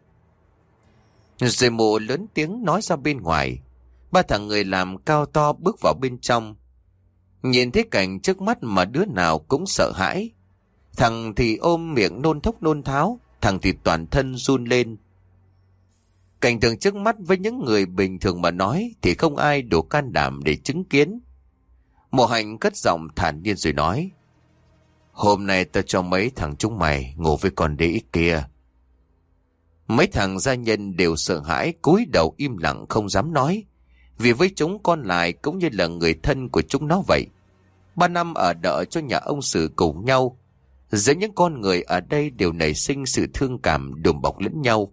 Rồi mụ lớn tiếng nói ra bên ngoài. Ba thằng người làm cao to bước vào bên trong. Nhìn thấy cảnh trước mắt mà đứa nào cũng sợ hãi. Thằng thì ôm miệng nôn thốc nôn tháo, thằng thì toàn thân run lên. Cảnh tượng trước mắt với những người bình thường mà nói thì không ai đủ can đảm để chứng kiến. Mộ Hạnh cất giọng thản nhiên rồi nói: Hôm nay tao cho mấy thằng chúng mày ngủ với con đĩ kia. Mấy thằng gia nhân đều sợ hãi cúi đầu im lặng không dám nói, vì với chúng con lại cũng như là người thân của chúng nó vậy. 3 năm ở đợ cho nhà ông Sử cùng nhau, giữa những con người ở đây đều nảy sinh sự thương cảm đùm bọc lẫn nhau.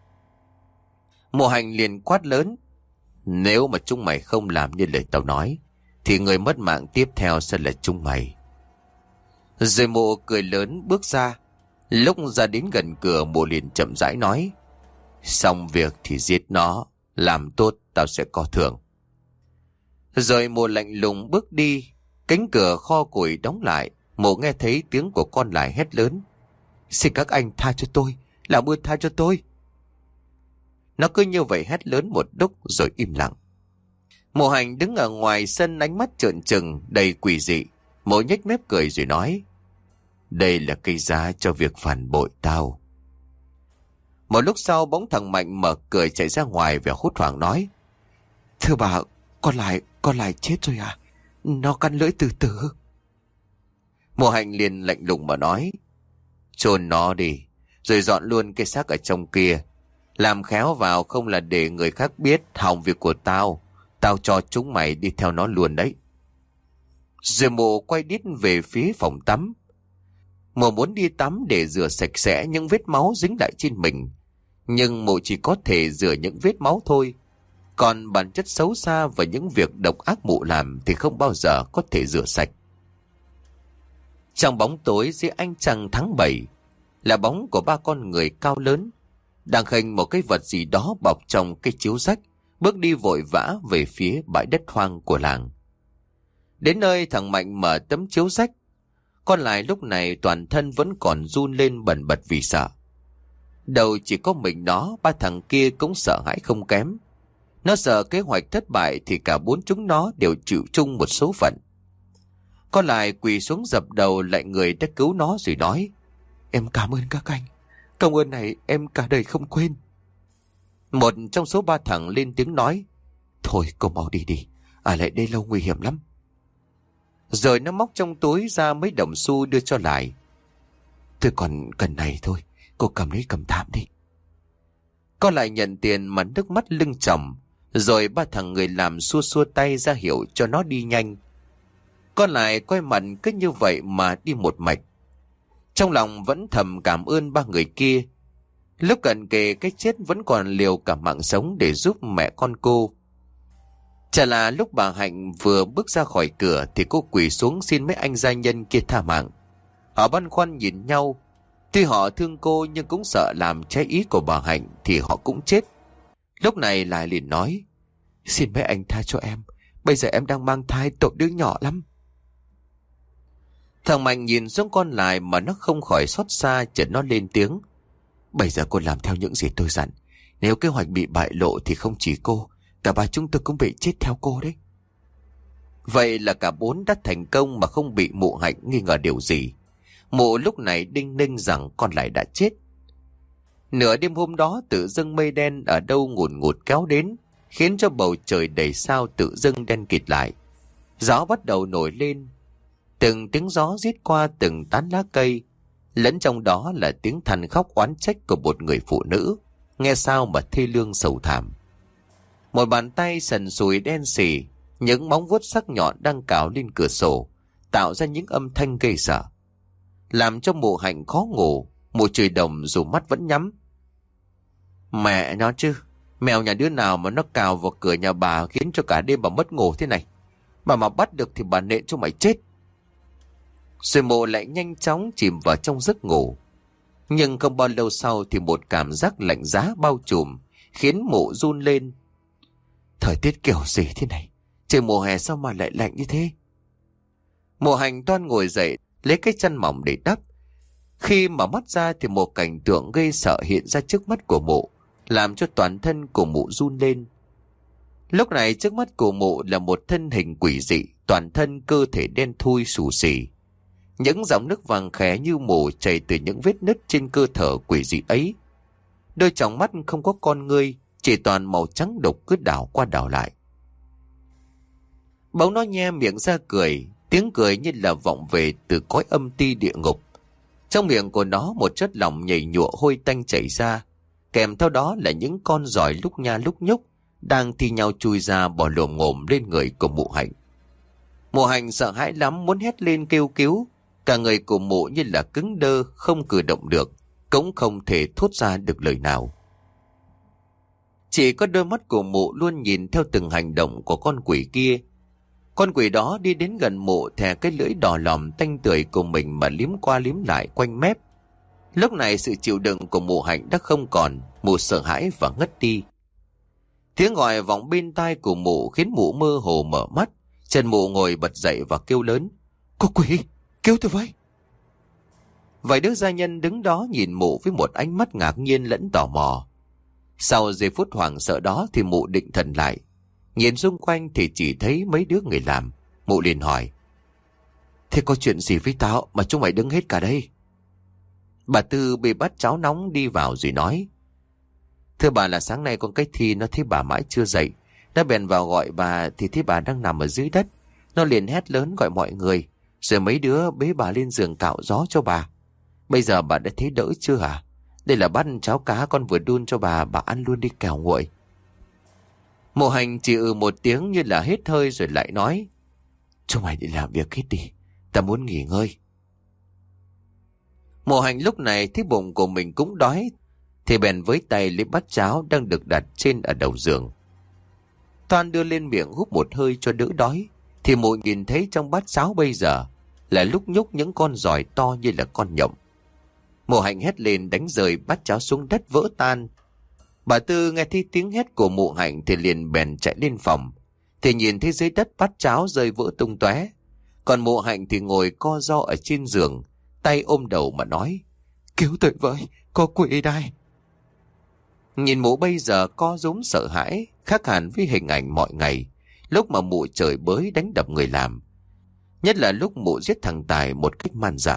Mộ Hạnh liền quát lớn: Nếu mà chúng mày không làm như lời tao nói, thì người mất mạng tiếp theo sẽ là chúng mày. Rồi mộ cười lớn bước ra. Lúc ra đến gần cửa, mộ liền chậm rãi nói: Xong việc thì giết nó, làm tốt tao sẽ có thưởng. Rồi mộ lạnh lùng bước đi. Cánh cửa kho củi đóng lại. Mộ nghe thấy tiếng của con lại hét lớn: Xin các anh tha cho tôi, làm ơn tha cho tôi. Nó cứ như vậy hét lớn một lúc rồi im lặng. Mộ Hạnh đứng ở ngoài sân, ánh mắt trợn trừng đầy quỷ dị. Mộ nhếch mép cười rồi nói: Đây là cái giá cho việc phản bội tao. Một lúc sau, bỗng thằng Mạnh mở cửa chạy ra ngoài và hốt hoảng nói: Thưa bà, con lại chết rồi à? Nó cắn lưỡi từ từ. Mộ Hạnh liền lạnh lùng mà nói: Chôn nó đi, rồi dọn luôn cái xác ở trong kia. Làm khéo vào không là để người khác biết hỏng việc của tao. Tao cho chúng mày đi theo nó luôn đấy. Rồi mộ quay đít về phía phòng tắm. Mộ muốn đi tắm để rửa sạch sẽ những vết máu dính lại trên mình. Nhưng mộ chỉ có thể rửa những vết máu thôi. Còn bản chất xấu xa và những việc độc ác mộ làm thì không bao giờ có thể rửa sạch. Trong bóng tối dưới ánh trăng tháng 7 là bóng của 3 con người cao lớn đang khênh một cái vật gì đó bọc trong cái chiếu rách, bước đi vội vã về phía bãi đất hoang của làng. Đến nơi, thằng Mạnh mở tấm chiếu rách. Con lại lúc này toàn thân vẫn còn run lên bần bật vì sợ. Đầu chỉ có mình nó, 3 thằng kia cũng sợ hãi không kém. Nó sợ kế hoạch thất bại thì cả 4 chúng nó đều chịu chung một số phận. Con lại quỳ xuống dập đầu lại người đã cứu nó rồi nói: Em cảm ơn các anh. Công ơn này em cả đời không quên. Một trong số 3 thằng lên tiếng nói: Thôi cô mau đi đi, ở lại đây lâu nguy hiểm lắm. Rồi nó móc trong túi ra mấy đồng xu đưa cho lại. Tôi còn cần này thôi, cô cầm lấy cầm tạm đi. Con lại nhận tiền mà nước mắt lưng tròng. Rồi 3 thằng người làm xua xua tay ra hiệu cho nó đi nhanh. Con lại quay mặt cứ như vậy mà đi một mạch. Trong lòng vẫn thầm cảm ơn 3 người kia. Lúc cận kề cái chết vẫn còn liều cả mạng sống để giúp mẹ con cô. Chả là lúc bà Hạnh vừa bước ra khỏi cửa thì cô quỳ xuống xin mấy anh gia nhân kia tha mạng. Họ băn khoăn nhìn nhau. Tuy họ thương cô nhưng cũng sợ làm trái ý của bà Hạnh thì họ cũng chết. Lúc này lại liền nói: Xin mấy anh tha cho em, bây giờ em đang mang thai, tội đứa nhỏ lắm. Thằng Mạnh nhìn xuống con lại mà nó không khỏi xót xa, chợt nó lên tiếng: Bây giờ cô làm theo những gì tôi dặn. Nếu kế hoạch bị bại lộ thì không chỉ cô, cả 3 chúng tôi cũng bị chết theo cô đấy. Vậy là cả 4 đã thành công mà không bị mụ Hạnh nghi ngờ điều gì. Mụ lúc này đinh ninh rằng con lại đã chết. Nửa đêm hôm đó tự dưng mây đen ở đâu ngùn ngụt kéo đến, khiến cho bầu trời đầy sao tự dưng đen kịt lại. Gió bắt đầu nổi lên, từng tiếng gió rít qua từng tán lá cây, lẫn trong đó là tiếng than khóc oán trách của một người phụ nữ, nghe sao mà thê lương sầu thảm. Một bàn tay sần sùi đen sì, những móng vuốt sắc nhọn đang cào lên cửa sổ, tạo ra những âm thanh gây sợ, làm cho Mụ Hạnh khó ngủ. Mụ chửi đồng dù mắt vẫn nhắm. Mẹ nó chứ, mèo nhà đứa nào mà nó cào vào cửa nhà bà khiến cho cả đêm bà mất ngủ thế này. Bà mà bắt được thì bà nện cho mày chết. Rồi Mụ lại nhanh chóng chìm vào trong giấc ngủ. Nhưng không bao lâu sau thì một cảm giác lạnh giá bao trùm, khiến Mụ run lên. Thời tiết kiểu gì thế này? Trời mùa hè sao mà lại lạnh như thế? Mụ Hạnh toan ngồi dậy, lấy cái chăn mỏng để đắp. Khi mở mắt ra thì một cảnh tượng gây sợ hiện ra trước mắt của Mụ, làm cho toàn thân của Mụ run lên. Lúc này trước mắt của Mụ là một thân hình quỷ dị, toàn thân cơ thể đen thui xù xì. Những dòng nước vàng khẽ như mù chảy từ những vết nứt trên cơ thể quỷ dị ấy. Đôi tròng mắt không có con ngươi, chỉ toàn màu trắng đục cứ đảo qua đảo lại. Bỗng nó nhe miệng ra cười, tiếng cười như là vọng về từ cõi âm ti địa ngục. Trong miệng của nó một chất lỏng nhầy nhụa hôi tanh chảy ra, kèm theo đó là những con giòi lúc nha lúc nhúc đang thi nhau chui ra bò lồm ngồm lên người của Mụ Hạnh. Mụ Hạnh sợ hãi lắm, muốn hét lên kêu cứu. Cả người của Mụ như là cứng đơ, không cử động được, cũng không thể thốt ra được lời nào. Chỉ có đôi mắt của Mụ luôn nhìn theo từng hành động của con quỷ kia. Con quỷ đó đi đến gần Mụ, thè cái lưỡi đỏ lòm tanh tưởi của mình mà liếm qua liếm lại quanh mép. Lúc này sự chịu đựng của Mụ Hạnh đã không còn, Mụ sợ hãi và ngất đi. Tiếng gọi vọng bên tai của Mụ khiến Mụ mơ hồ mở mắt. Chân Mụ ngồi bật dậy và kêu lớn: Có quỷ, cứu tôi với! Vài đứa gia nhân đứng đó nhìn Mụ với một ánh mắt ngạc nhiên lẫn tò mò. Sau giây phút hoảng sợ đó thì Mụ định thần lại. Nhìn xung quanh thì chỉ thấy mấy đứa người làm. Mụ liền hỏi: Thế có chuyện gì với tao mà chúng mày đứng hết cả đây? Bà Tư bị bát cháo nóng đi vào rồi nói: Thưa bà, là sáng nay con cái Thi nó thấy bà mãi chưa dậy. Nó bèn vào gọi bà thì thấy bà đang nằm ở dưới đất. Nó liền hét lớn gọi mọi người, rồi mấy đứa bế bà lên giường cạo gió cho bà. Bây giờ bà đã thấy đỡ chưa hả? Đây là bát cháo cá con vừa đun cho bà ăn luôn đi kẻo nguội. Mụ Hạnh chỉ một tiếng như là hết hơi rồi lại nói: Chúng mày đi làm việc hết đi, ta muốn nghỉ ngơi. Mụ Hạnh lúc này thấy bụng của mình cũng đói, thì bèn với tay lấy bát cháo đang được đặt trên ở đầu giường. Toan đưa lên miệng húp một hơi cho đỡ đói, thì Mụ nhìn thấy trong bát cháo bây giờ là lúc nhúc những con giòi to như là con nhộng. Mụ Hạnh hét lên đánh rơi bát cháo xuống đất vỡ tan. Bà Tư nghe thấy tiếng hét của Mụ Hạnh thì liền bèn chạy lên phòng, thì nhìn thấy dưới đất bát cháo rơi vỡ tung tóe. Còn Mụ Hạnh thì ngồi co ro ở trên giường, tay ôm đầu mà nói: Cứu tôi với, có quỷ đây! Nhìn Mụ bây giờ co rúm sợ hãi, khác hẳn với hình ảnh mọi ngày, lúc mà Mụ chửi bới đánh đập người làm. Nhất là lúc Mụ giết thằng Tài một cách man dợ.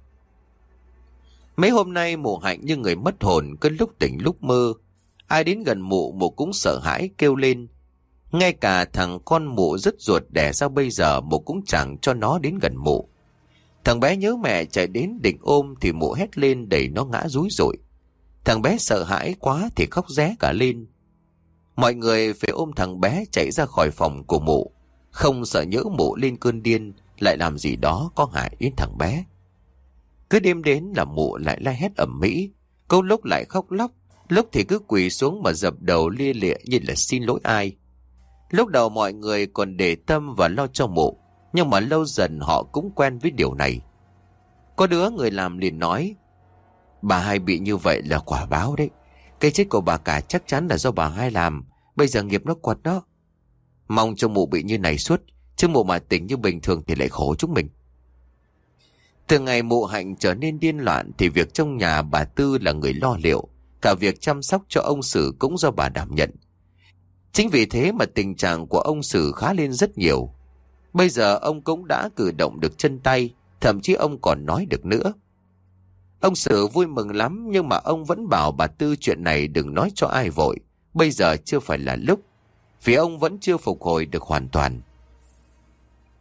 Mấy hôm nay Mụ Hạnh như người mất hồn, cứ lúc tỉnh lúc mơ. Ai đến gần Mụ, Mụ cũng sợ hãi kêu lên. Ngay cả thằng con Mụ dứt ruột đẻ ra bây giờ, Mụ cũng chẳng cho nó đến gần Mụ. Thằng bé nhớ mẹ chạy đến định ôm thì Mụ hét lên đẩy nó ngã rúi rụi. Thằng bé sợ hãi quá thì khóc ré cả lên. Mọi người phải ôm thằng bé chạy ra khỏi phòng của Mụ, không sợ nhỡ Mụ lên cơn điên lại làm gì đó có hại đến thằng bé. Cứ đêm đến là Mụ lại la hét ầm ĩ, câu lúc lại khóc lóc, lúc thì cứ quỳ xuống mà dập đầu lia lịa như là xin lỗi ai. Lúc đầu mọi người còn để tâm và lo cho Mụ, nhưng mà lâu dần họ cũng quen với điều này. Có đứa người làm liền nói: Bà hai bị như vậy là quả báo đấy. Cái chết của bà cả chắc chắn là do bà hai làm. Bây giờ nghiệp nó quật đó. Mong cho Mụ bị như này suốt, chứ Mụ mà tỉnh như bình thường thì lại khổ chúng mình. Từ ngày Mụ Hạnh trở nên điên loạn thì việc trong nhà bà Tư là người lo liệu. Cả việc chăm sóc cho ông Sử cũng do bà đảm nhận. Chính vì thế mà tình trạng của ông Sử khá lên rất nhiều. Bây giờ ông cũng đã cử động được chân tay, thậm chí ông còn nói được nữa. Ông Sử vui mừng lắm, nhưng mà ông vẫn bảo bà Tư chuyện này đừng nói cho ai vội. Bây giờ chưa phải là lúc, vì ông vẫn chưa phục hồi được hoàn toàn.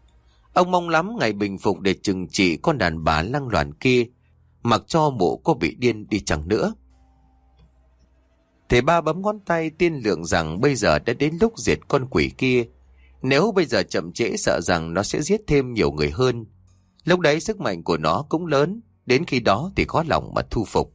Ông mong lắm ngày bình phục để trừng trị con đàn bà lăng loàn kia, mặc cho mụ có bị điên đi chăng nữa. Thầy ba bấm ngón tay tiên lượng rằng bây giờ đã đến lúc diệt con quỷ kia. Nếu bây giờ chậm trễ sợ rằng nó sẽ giết thêm nhiều người hơn. Lúc đấy sức mạnh của nó cũng lớn, đến khi đó thì khó lòng mà thu phục.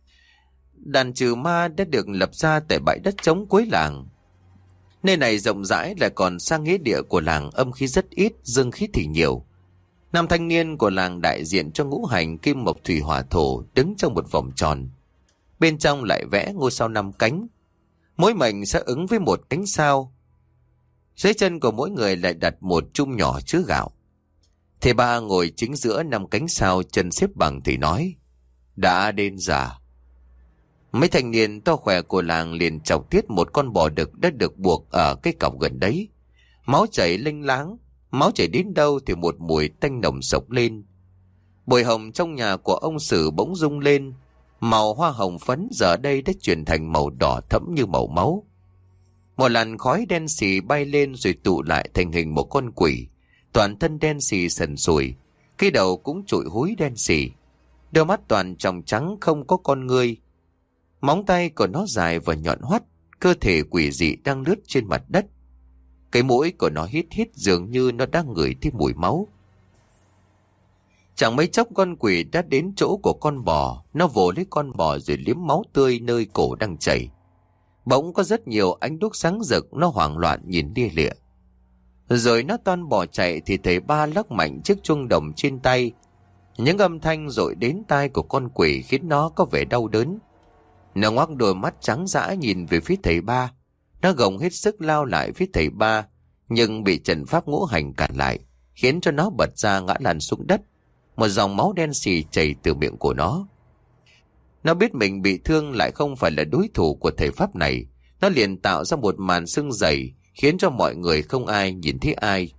Đàn trừ ma đã được lập ra tại bãi đất trống cuối làng. Nơi này rộng rãi, lại còn sang nghĩa địa của làng, âm khí rất ít, dương khí thì nhiều. Nam thanh niên của làng đại diện cho ngũ hành kim mộc thủy hỏa thổ đứng trong một vòng tròn. Bên trong lại vẽ ngôi sao 5 cánh. Mỗi mệnh sẽ ứng với một cánh sao. Dưới chân của mỗi người lại đặt một chum nhỏ chứa gạo. Thầy ba ngồi chính giữa 5 cánh sao, chân xếp bằng thì nói: đã đến giờ. Mấy thanh niên to khỏe của làng liền chọc tiết một con bò đực đã được buộc ở cái cọc gần đấy. Máu chảy lênh láng, máu chảy đến đâu thì một mùi tanh nồng sộc lên. Bồi hồng trong nhà của ông Sử bỗng rung lên, màu hoa hồng phấn giờ đây đã chuyển thành màu đỏ thẫm như màu máu. Một làn khói đen xì bay lên rồi tụ lại thành hình một con quỷ, toàn thân đen xì sần sùi, cái đầu cũng trụi húi đen xì, đôi mắt toàn tròng trắng không có con ngươi. Móng tay của nó dài và nhọn hoắt, cơ thể quỷ dị đang lướt trên mặt đất. Cái mũi của nó hít hít dường như nó đang ngửi thấy mùi máu. Chẳng mấy chốc con quỷ đã đến chỗ của con bò, nó vồ lấy con bò rồi liếm máu tươi nơi cổ đang chảy. Bỗng có rất nhiều ánh đuốc sáng rực, nó hoảng loạn nhìn lia lịa. Rồi nó toan bỏ chạy thì thầy ba lắc mạnh chiếc chuông đồng trên tay. Những âm thanh dội đến tai của con quỷ khiến nó có vẻ đau đớn. Nó ngoác đôi mắt trắng dã nhìn về phía thầy ba. Nó gồng hết sức lao lại phía thầy ba, nhưng bị trận pháp ngũ hành cản lại, khiến cho nó bật ra ngã lăn xuống đất. Một dòng máu đen xì chảy từ miệng của nó. Nó biết mình bị thương lại không phải là đối thủ của thầy pháp này. Nó liền tạo ra một màn sưng dày, khiến cho mọi người không ai nhìn thấy ai.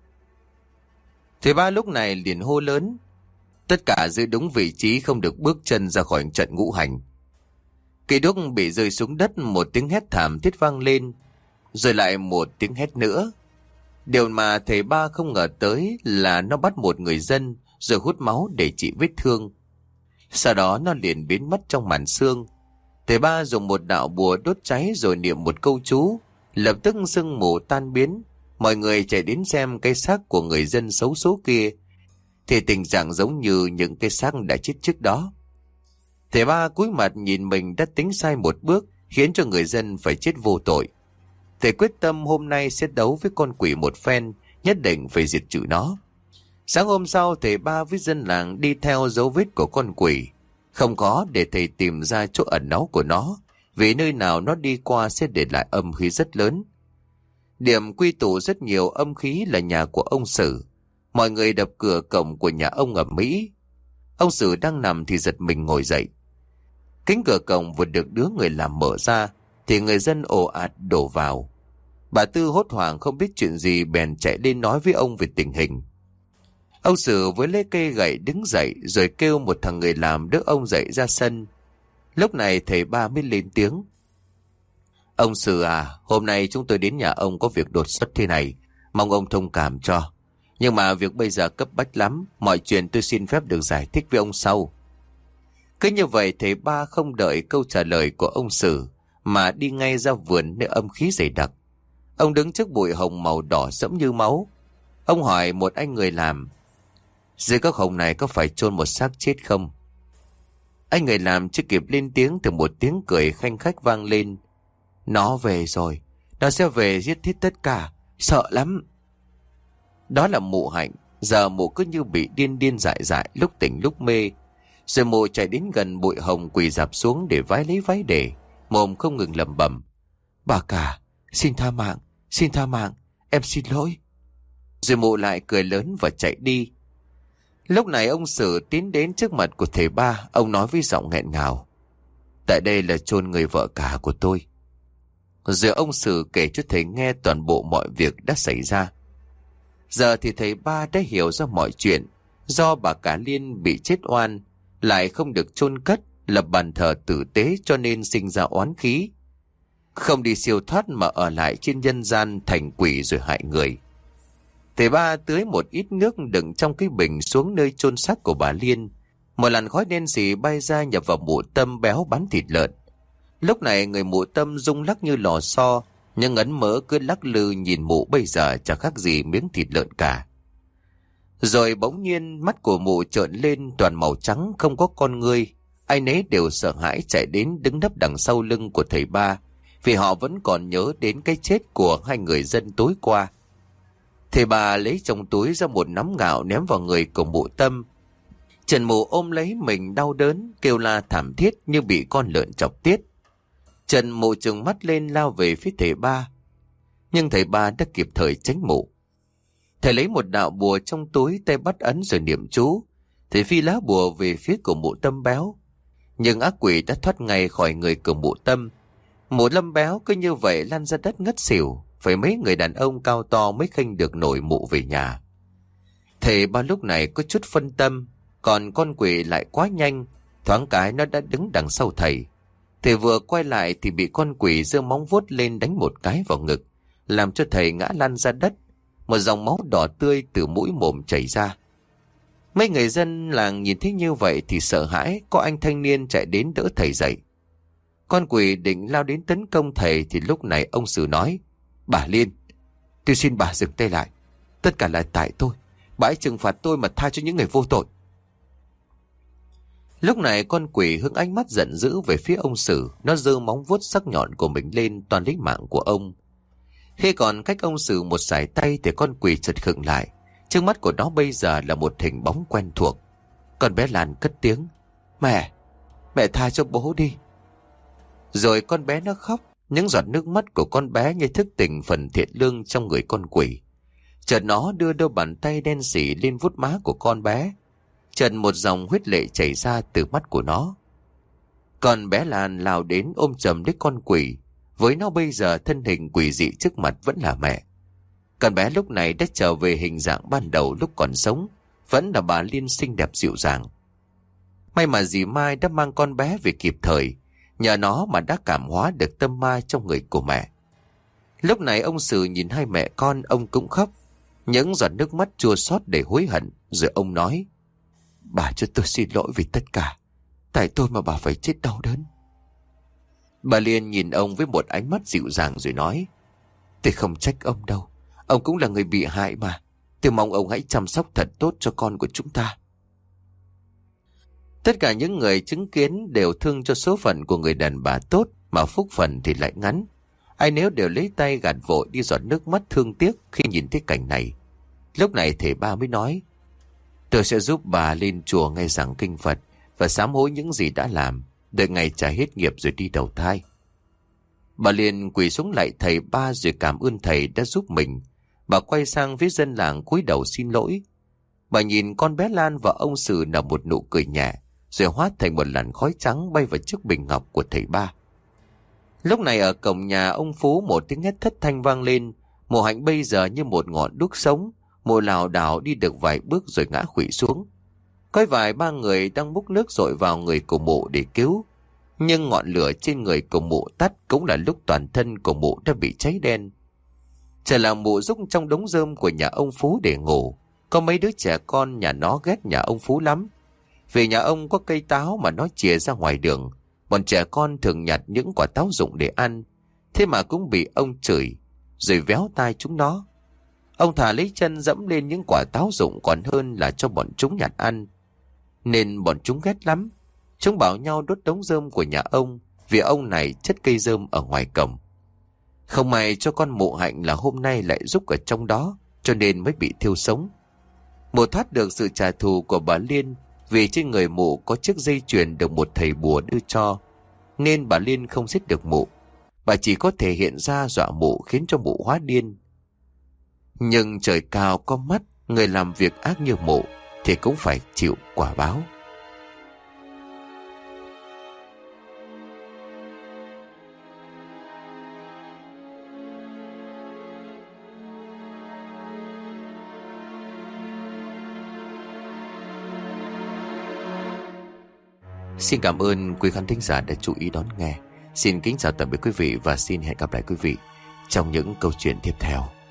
Thầy ba lúc này liền hô lớn: tất cả giữ đúng vị trí, không được bước chân ra khỏi trận ngũ hành. Cây đuốc bị rơi xuống đất, một tiếng hét thảm thiết vang lên, rồi lại một tiếng hét nữa. Điều mà thầy ba không ngờ tới là nó bắt một người dân rồi hút máu để trị vết thương. Sau đó nó liền biến mất trong màn sương. Thầy ba dùng một đạo bùa đốt cháy rồi niệm một câu chú, lập tức sương mù tan biến. Mọi người chạy đến xem cái xác của người dân xấu số kia, thì tình trạng giống như những cái xác đã chết trước đó. Thầy ba cúi mặt nhìn mình đã tính sai một bước, khiến cho người dân phải chết vô tội. Thầy quyết tâm hôm nay sẽ đấu với con quỷ một phen, nhất định phải diệt trừ nó. Sáng hôm sau, thầy ba với dân làng đi theo dấu vết của con quỷ. Không có để thầy tìm ra chỗ ẩn náu của nó, vì nơi nào nó đi qua sẽ để lại âm khí rất lớn. Điểm quy tụ rất nhiều âm khí là nhà của ông Sử. Mọi người đập cửa cổng của nhà ông ầm ĩ. Ông Sử đang nằm thì giật mình ngồi dậy. Cánh cửa cổng vừa được đứa người làm mở ra thì người dân ồ ạt đổ vào. Bà Tư hốt hoảng không biết chuyện gì bèn chạy lên nói với ông về tình hình. Ông Sử với lấy cây gậy đứng dậy rồi kêu một thằng người làm đỡ ông dậy ra sân. Lúc này thầy ba mới lên tiếng: ông Sử à, hôm nay chúng tôi đến nhà ông có việc đột xuất thế này, mong ông thông cảm cho. Nhưng mà việc bây giờ cấp bách lắm, mọi chuyện tôi xin phép được giải thích với ông sau. Cứ như vậy thầy ba không đợi câu trả lời của ông Sử mà đi ngay ra vườn nơi âm khí dày đặc. Ông đứng trước bụi hồng màu đỏ sẫm như máu. Ông hỏi một anh người làm: dưới gốc hồng này có phải chôn một xác chết không? Anh người làm chưa kịp lên tiếng thì một tiếng cười khanh khách vang lên: nó về rồi, nó sẽ về giết hết tất cả, sợ lắm. Đó là mụ Hạnh. Giờ mụ cứ như bị điên điên dại dại, lúc tỉnh lúc mê. Rồi mụ chạy đến gần bụi hồng quỳ rạp xuống để vái lấy váy để, mồm không ngừng lẩm bẩm: bà cả, xin tha mạng, xin tha mạng, em xin lỗi. Rồi mụ lại cười lớn và chạy đi. Lúc này ông Sử tiến đến trước mặt của thầy ba. Ông nói với giọng nghẹn ngào: tại đây là chôn người vợ cả của tôi. Rồi ông Sử kể cho thầy nghe toàn bộ mọi việc đã xảy ra. Giờ thì thầy ba đã hiểu ra mọi chuyện. Do bà cả Liên bị chết oan, lại không được chôn cất, lập bàn thờ tử tế cho nên sinh ra oán khí. Không đi siêu thoát mà ở lại trên nhân gian thành quỷ rồi hại người. Thầy Ba tưới một ít nước đựng trong cái bình xuống nơi chôn xác của bà Liên. Một làn khói đen xì bay ra nhập vào mụ Tâm béo bán thịt lợn. Lúc này người mụ Tâm rung lắc như lò xo, nhưng ấn mỡ cứ lắc lư nhìn mụ bây giờ chẳng khác gì miếng thịt lợn cả. Rồi bỗng nhiên mắt của mụ trợn lên toàn màu trắng không có con ngươi. Ai nấy đều sợ hãi chạy đến đứng nấp đằng sau lưng của thầy Ba, vì họ vẫn còn nhớ đến cái chết của hai người dân tối qua. Thầy Ba lấy trong túi ra một nắm gạo ném vào người của mụ Tâm. Trần mụ ôm lấy mình đau đớn, kêu la thảm thiết như bị con lợn chọc tiết. Trần mụ trừng mắt lên lao về phía thầy Ba, nhưng thầy Ba đã kịp thời tránh mụ. Thầy lấy một đạo bùa trong túi, tay bắt ấn rồi niệm chú. Thầy phi lá bùa về phía của mụ Tâm béo, nhưng ác quỷ đã thoát ngay khỏi người của mụ Tâm. Mụ Lâm béo cứ như vậy lăn ra đất ngất xỉu, phải mấy người đàn ông cao to mới khênh được nổi mụ về nhà. Thầy Ba lúc này có chút phân tâm, còn con quỷ lại quá nhanh, thoáng cái nó đã đứng đằng sau thầy. Thầy vừa quay lại thì bị con quỷ giơ móng vuốt lên đánh một cái vào ngực, làm cho thầy ngã lăn ra đất. Một dòng máu đỏ tươi từ mũi mồm chảy ra. Mấy người dân làng nhìn thấy như vậy thì sợ hãi, có anh thanh niên chạy đến đỡ thầy dậy. Con quỷ định lao đến tấn công thầy thì lúc này ông Sử nói: "Bà Liên, tôi xin bà dừng tay lại. Tất cả là tại tôi. Bà ấy trừng phạt tôi mà tha cho những người vô tội." Lúc này con quỷ hướng ánh mắt giận dữ về phía ông Sử. Nó giơ móng vuốt sắc nhọn của mình lên toàn lấy mạng của ông. Khi còn cách ông Sử một sải tay thì con quỷ chợt khựng lại. Trước mắt của nó bây giờ là một hình bóng quen thuộc. Con bé Lan cất tiếng: Mẹ tha cho bố đi." Rồi con bé nó khóc. Những giọt nước mắt của con bé như thức tỉnh phần thiện lương trong người con quỷ. Chợt nó đưa đôi bàn tay đen sì lên vuốt má của con bé. Chợt một dòng huyết lệ chảy ra từ mắt của nó. Con bé Lan lao đến ôm chầm lấy con quỷ. Với nó bây giờ thân hình quỷ dị trước mặt vẫn là mẹ. Con bé lúc này đã trở về hình dạng ban đầu lúc còn sống, vẫn là bà Liên xinh đẹp dịu dàng. May mà dì Mai đã mang con bé về kịp thời, nhờ nó mà đã cảm hóa được tâm ma trong người của mẹ. Lúc này ông Sử nhìn hai mẹ con, ông cũng khóc, những giọt nước mắt chua xót để hối hận. Rồi ông nói: "Bà cho tôi xin lỗi vì tất cả. Tại tôi mà bà phải chết đau đớn." Bà Liên nhìn ông với một ánh mắt dịu dàng rồi nói: "Tôi không trách ông đâu. Ông cũng là người bị hại mà. Tôi mong ông hãy chăm sóc thật tốt cho con của chúng ta." Tất cả những người chứng kiến đều thương cho số phận của người đàn bà tốt, mà phúc phần thì lại ngắn. Ai nấy đều lấy tay gạt vội đi giọt nước mắt thương tiếc khi nhìn thấy cảnh này. Lúc này thầy Ba mới nói: "Tôi sẽ giúp bà lên chùa nghe giảng kinh Phật và sám hối những gì đã làm, đợi ngày trả hết nghiệp rồi đi đầu thai." Bà liền quỳ xuống lại thầy Ba rồi cảm ơn thầy đã giúp mình. Bà quay sang phía dân làng cúi đầu xin lỗi. Bà nhìn con bé Lan và ông Sử nở một nụ cười nhẹ, rồi hóa thành một làn khói trắng bay vào chiếc bình ngọc của thầy Ba. Lúc này ở cổng nhà ông Phú một tiếng hét thất thanh vang lên. Mộ Hạnh bây giờ như một ngọn đuốc sống, mộ lảo đảo đi được vài bước rồi ngã khuỵu xuống. Có vài ba người đang múc nước dội vào người của mộ để cứu, nhưng ngọn lửa trên người của mụ tắt cũng là lúc toàn thân của mụ đã bị cháy đen. Trời làng mụ rúc trong đống rơm của nhà ông Phú để ngủ. Có mấy đứa trẻ con nhà nó ghét nhà ông Phú lắm. Vì nhà ông có cây táo mà nó chìa ra ngoài đường, bọn trẻ con thường nhặt những quả táo rụng để ăn. Thế mà cũng bị ông chửi, rồi véo tai chúng nó. Ông thà lấy chân dẫm lên những quả táo rụng còn hơn là cho bọn chúng nhặt ăn. Nên bọn chúng ghét lắm. Chúng bảo nhau đốt đống rơm của nhà ông, vì ông này chất cây rơm ở ngoài cổng. Không may cho con Mộ Hạnh là hôm nay lại rúc ở trong đó, cho nên mới bị thiêu sống. Mụ thoát được sự trả thù của bà Liên, vì trên người mụ có chiếc dây chuyền được một thầy bùa đưa cho, nên bà Liên không giết được mụ. Bà chỉ có thể hiện ra dọa mụ khiến cho mụ hóa điên. Nhưng trời cao có mắt, người làm việc ác như mụ thì cũng phải chịu quả báo. Xin cảm ơn quý khán thính giả đã chú ý đón nghe. Xin kính chào tạm biệt quý vị và xin hẹn gặp lại quý vị trong những câu chuyện tiếp theo.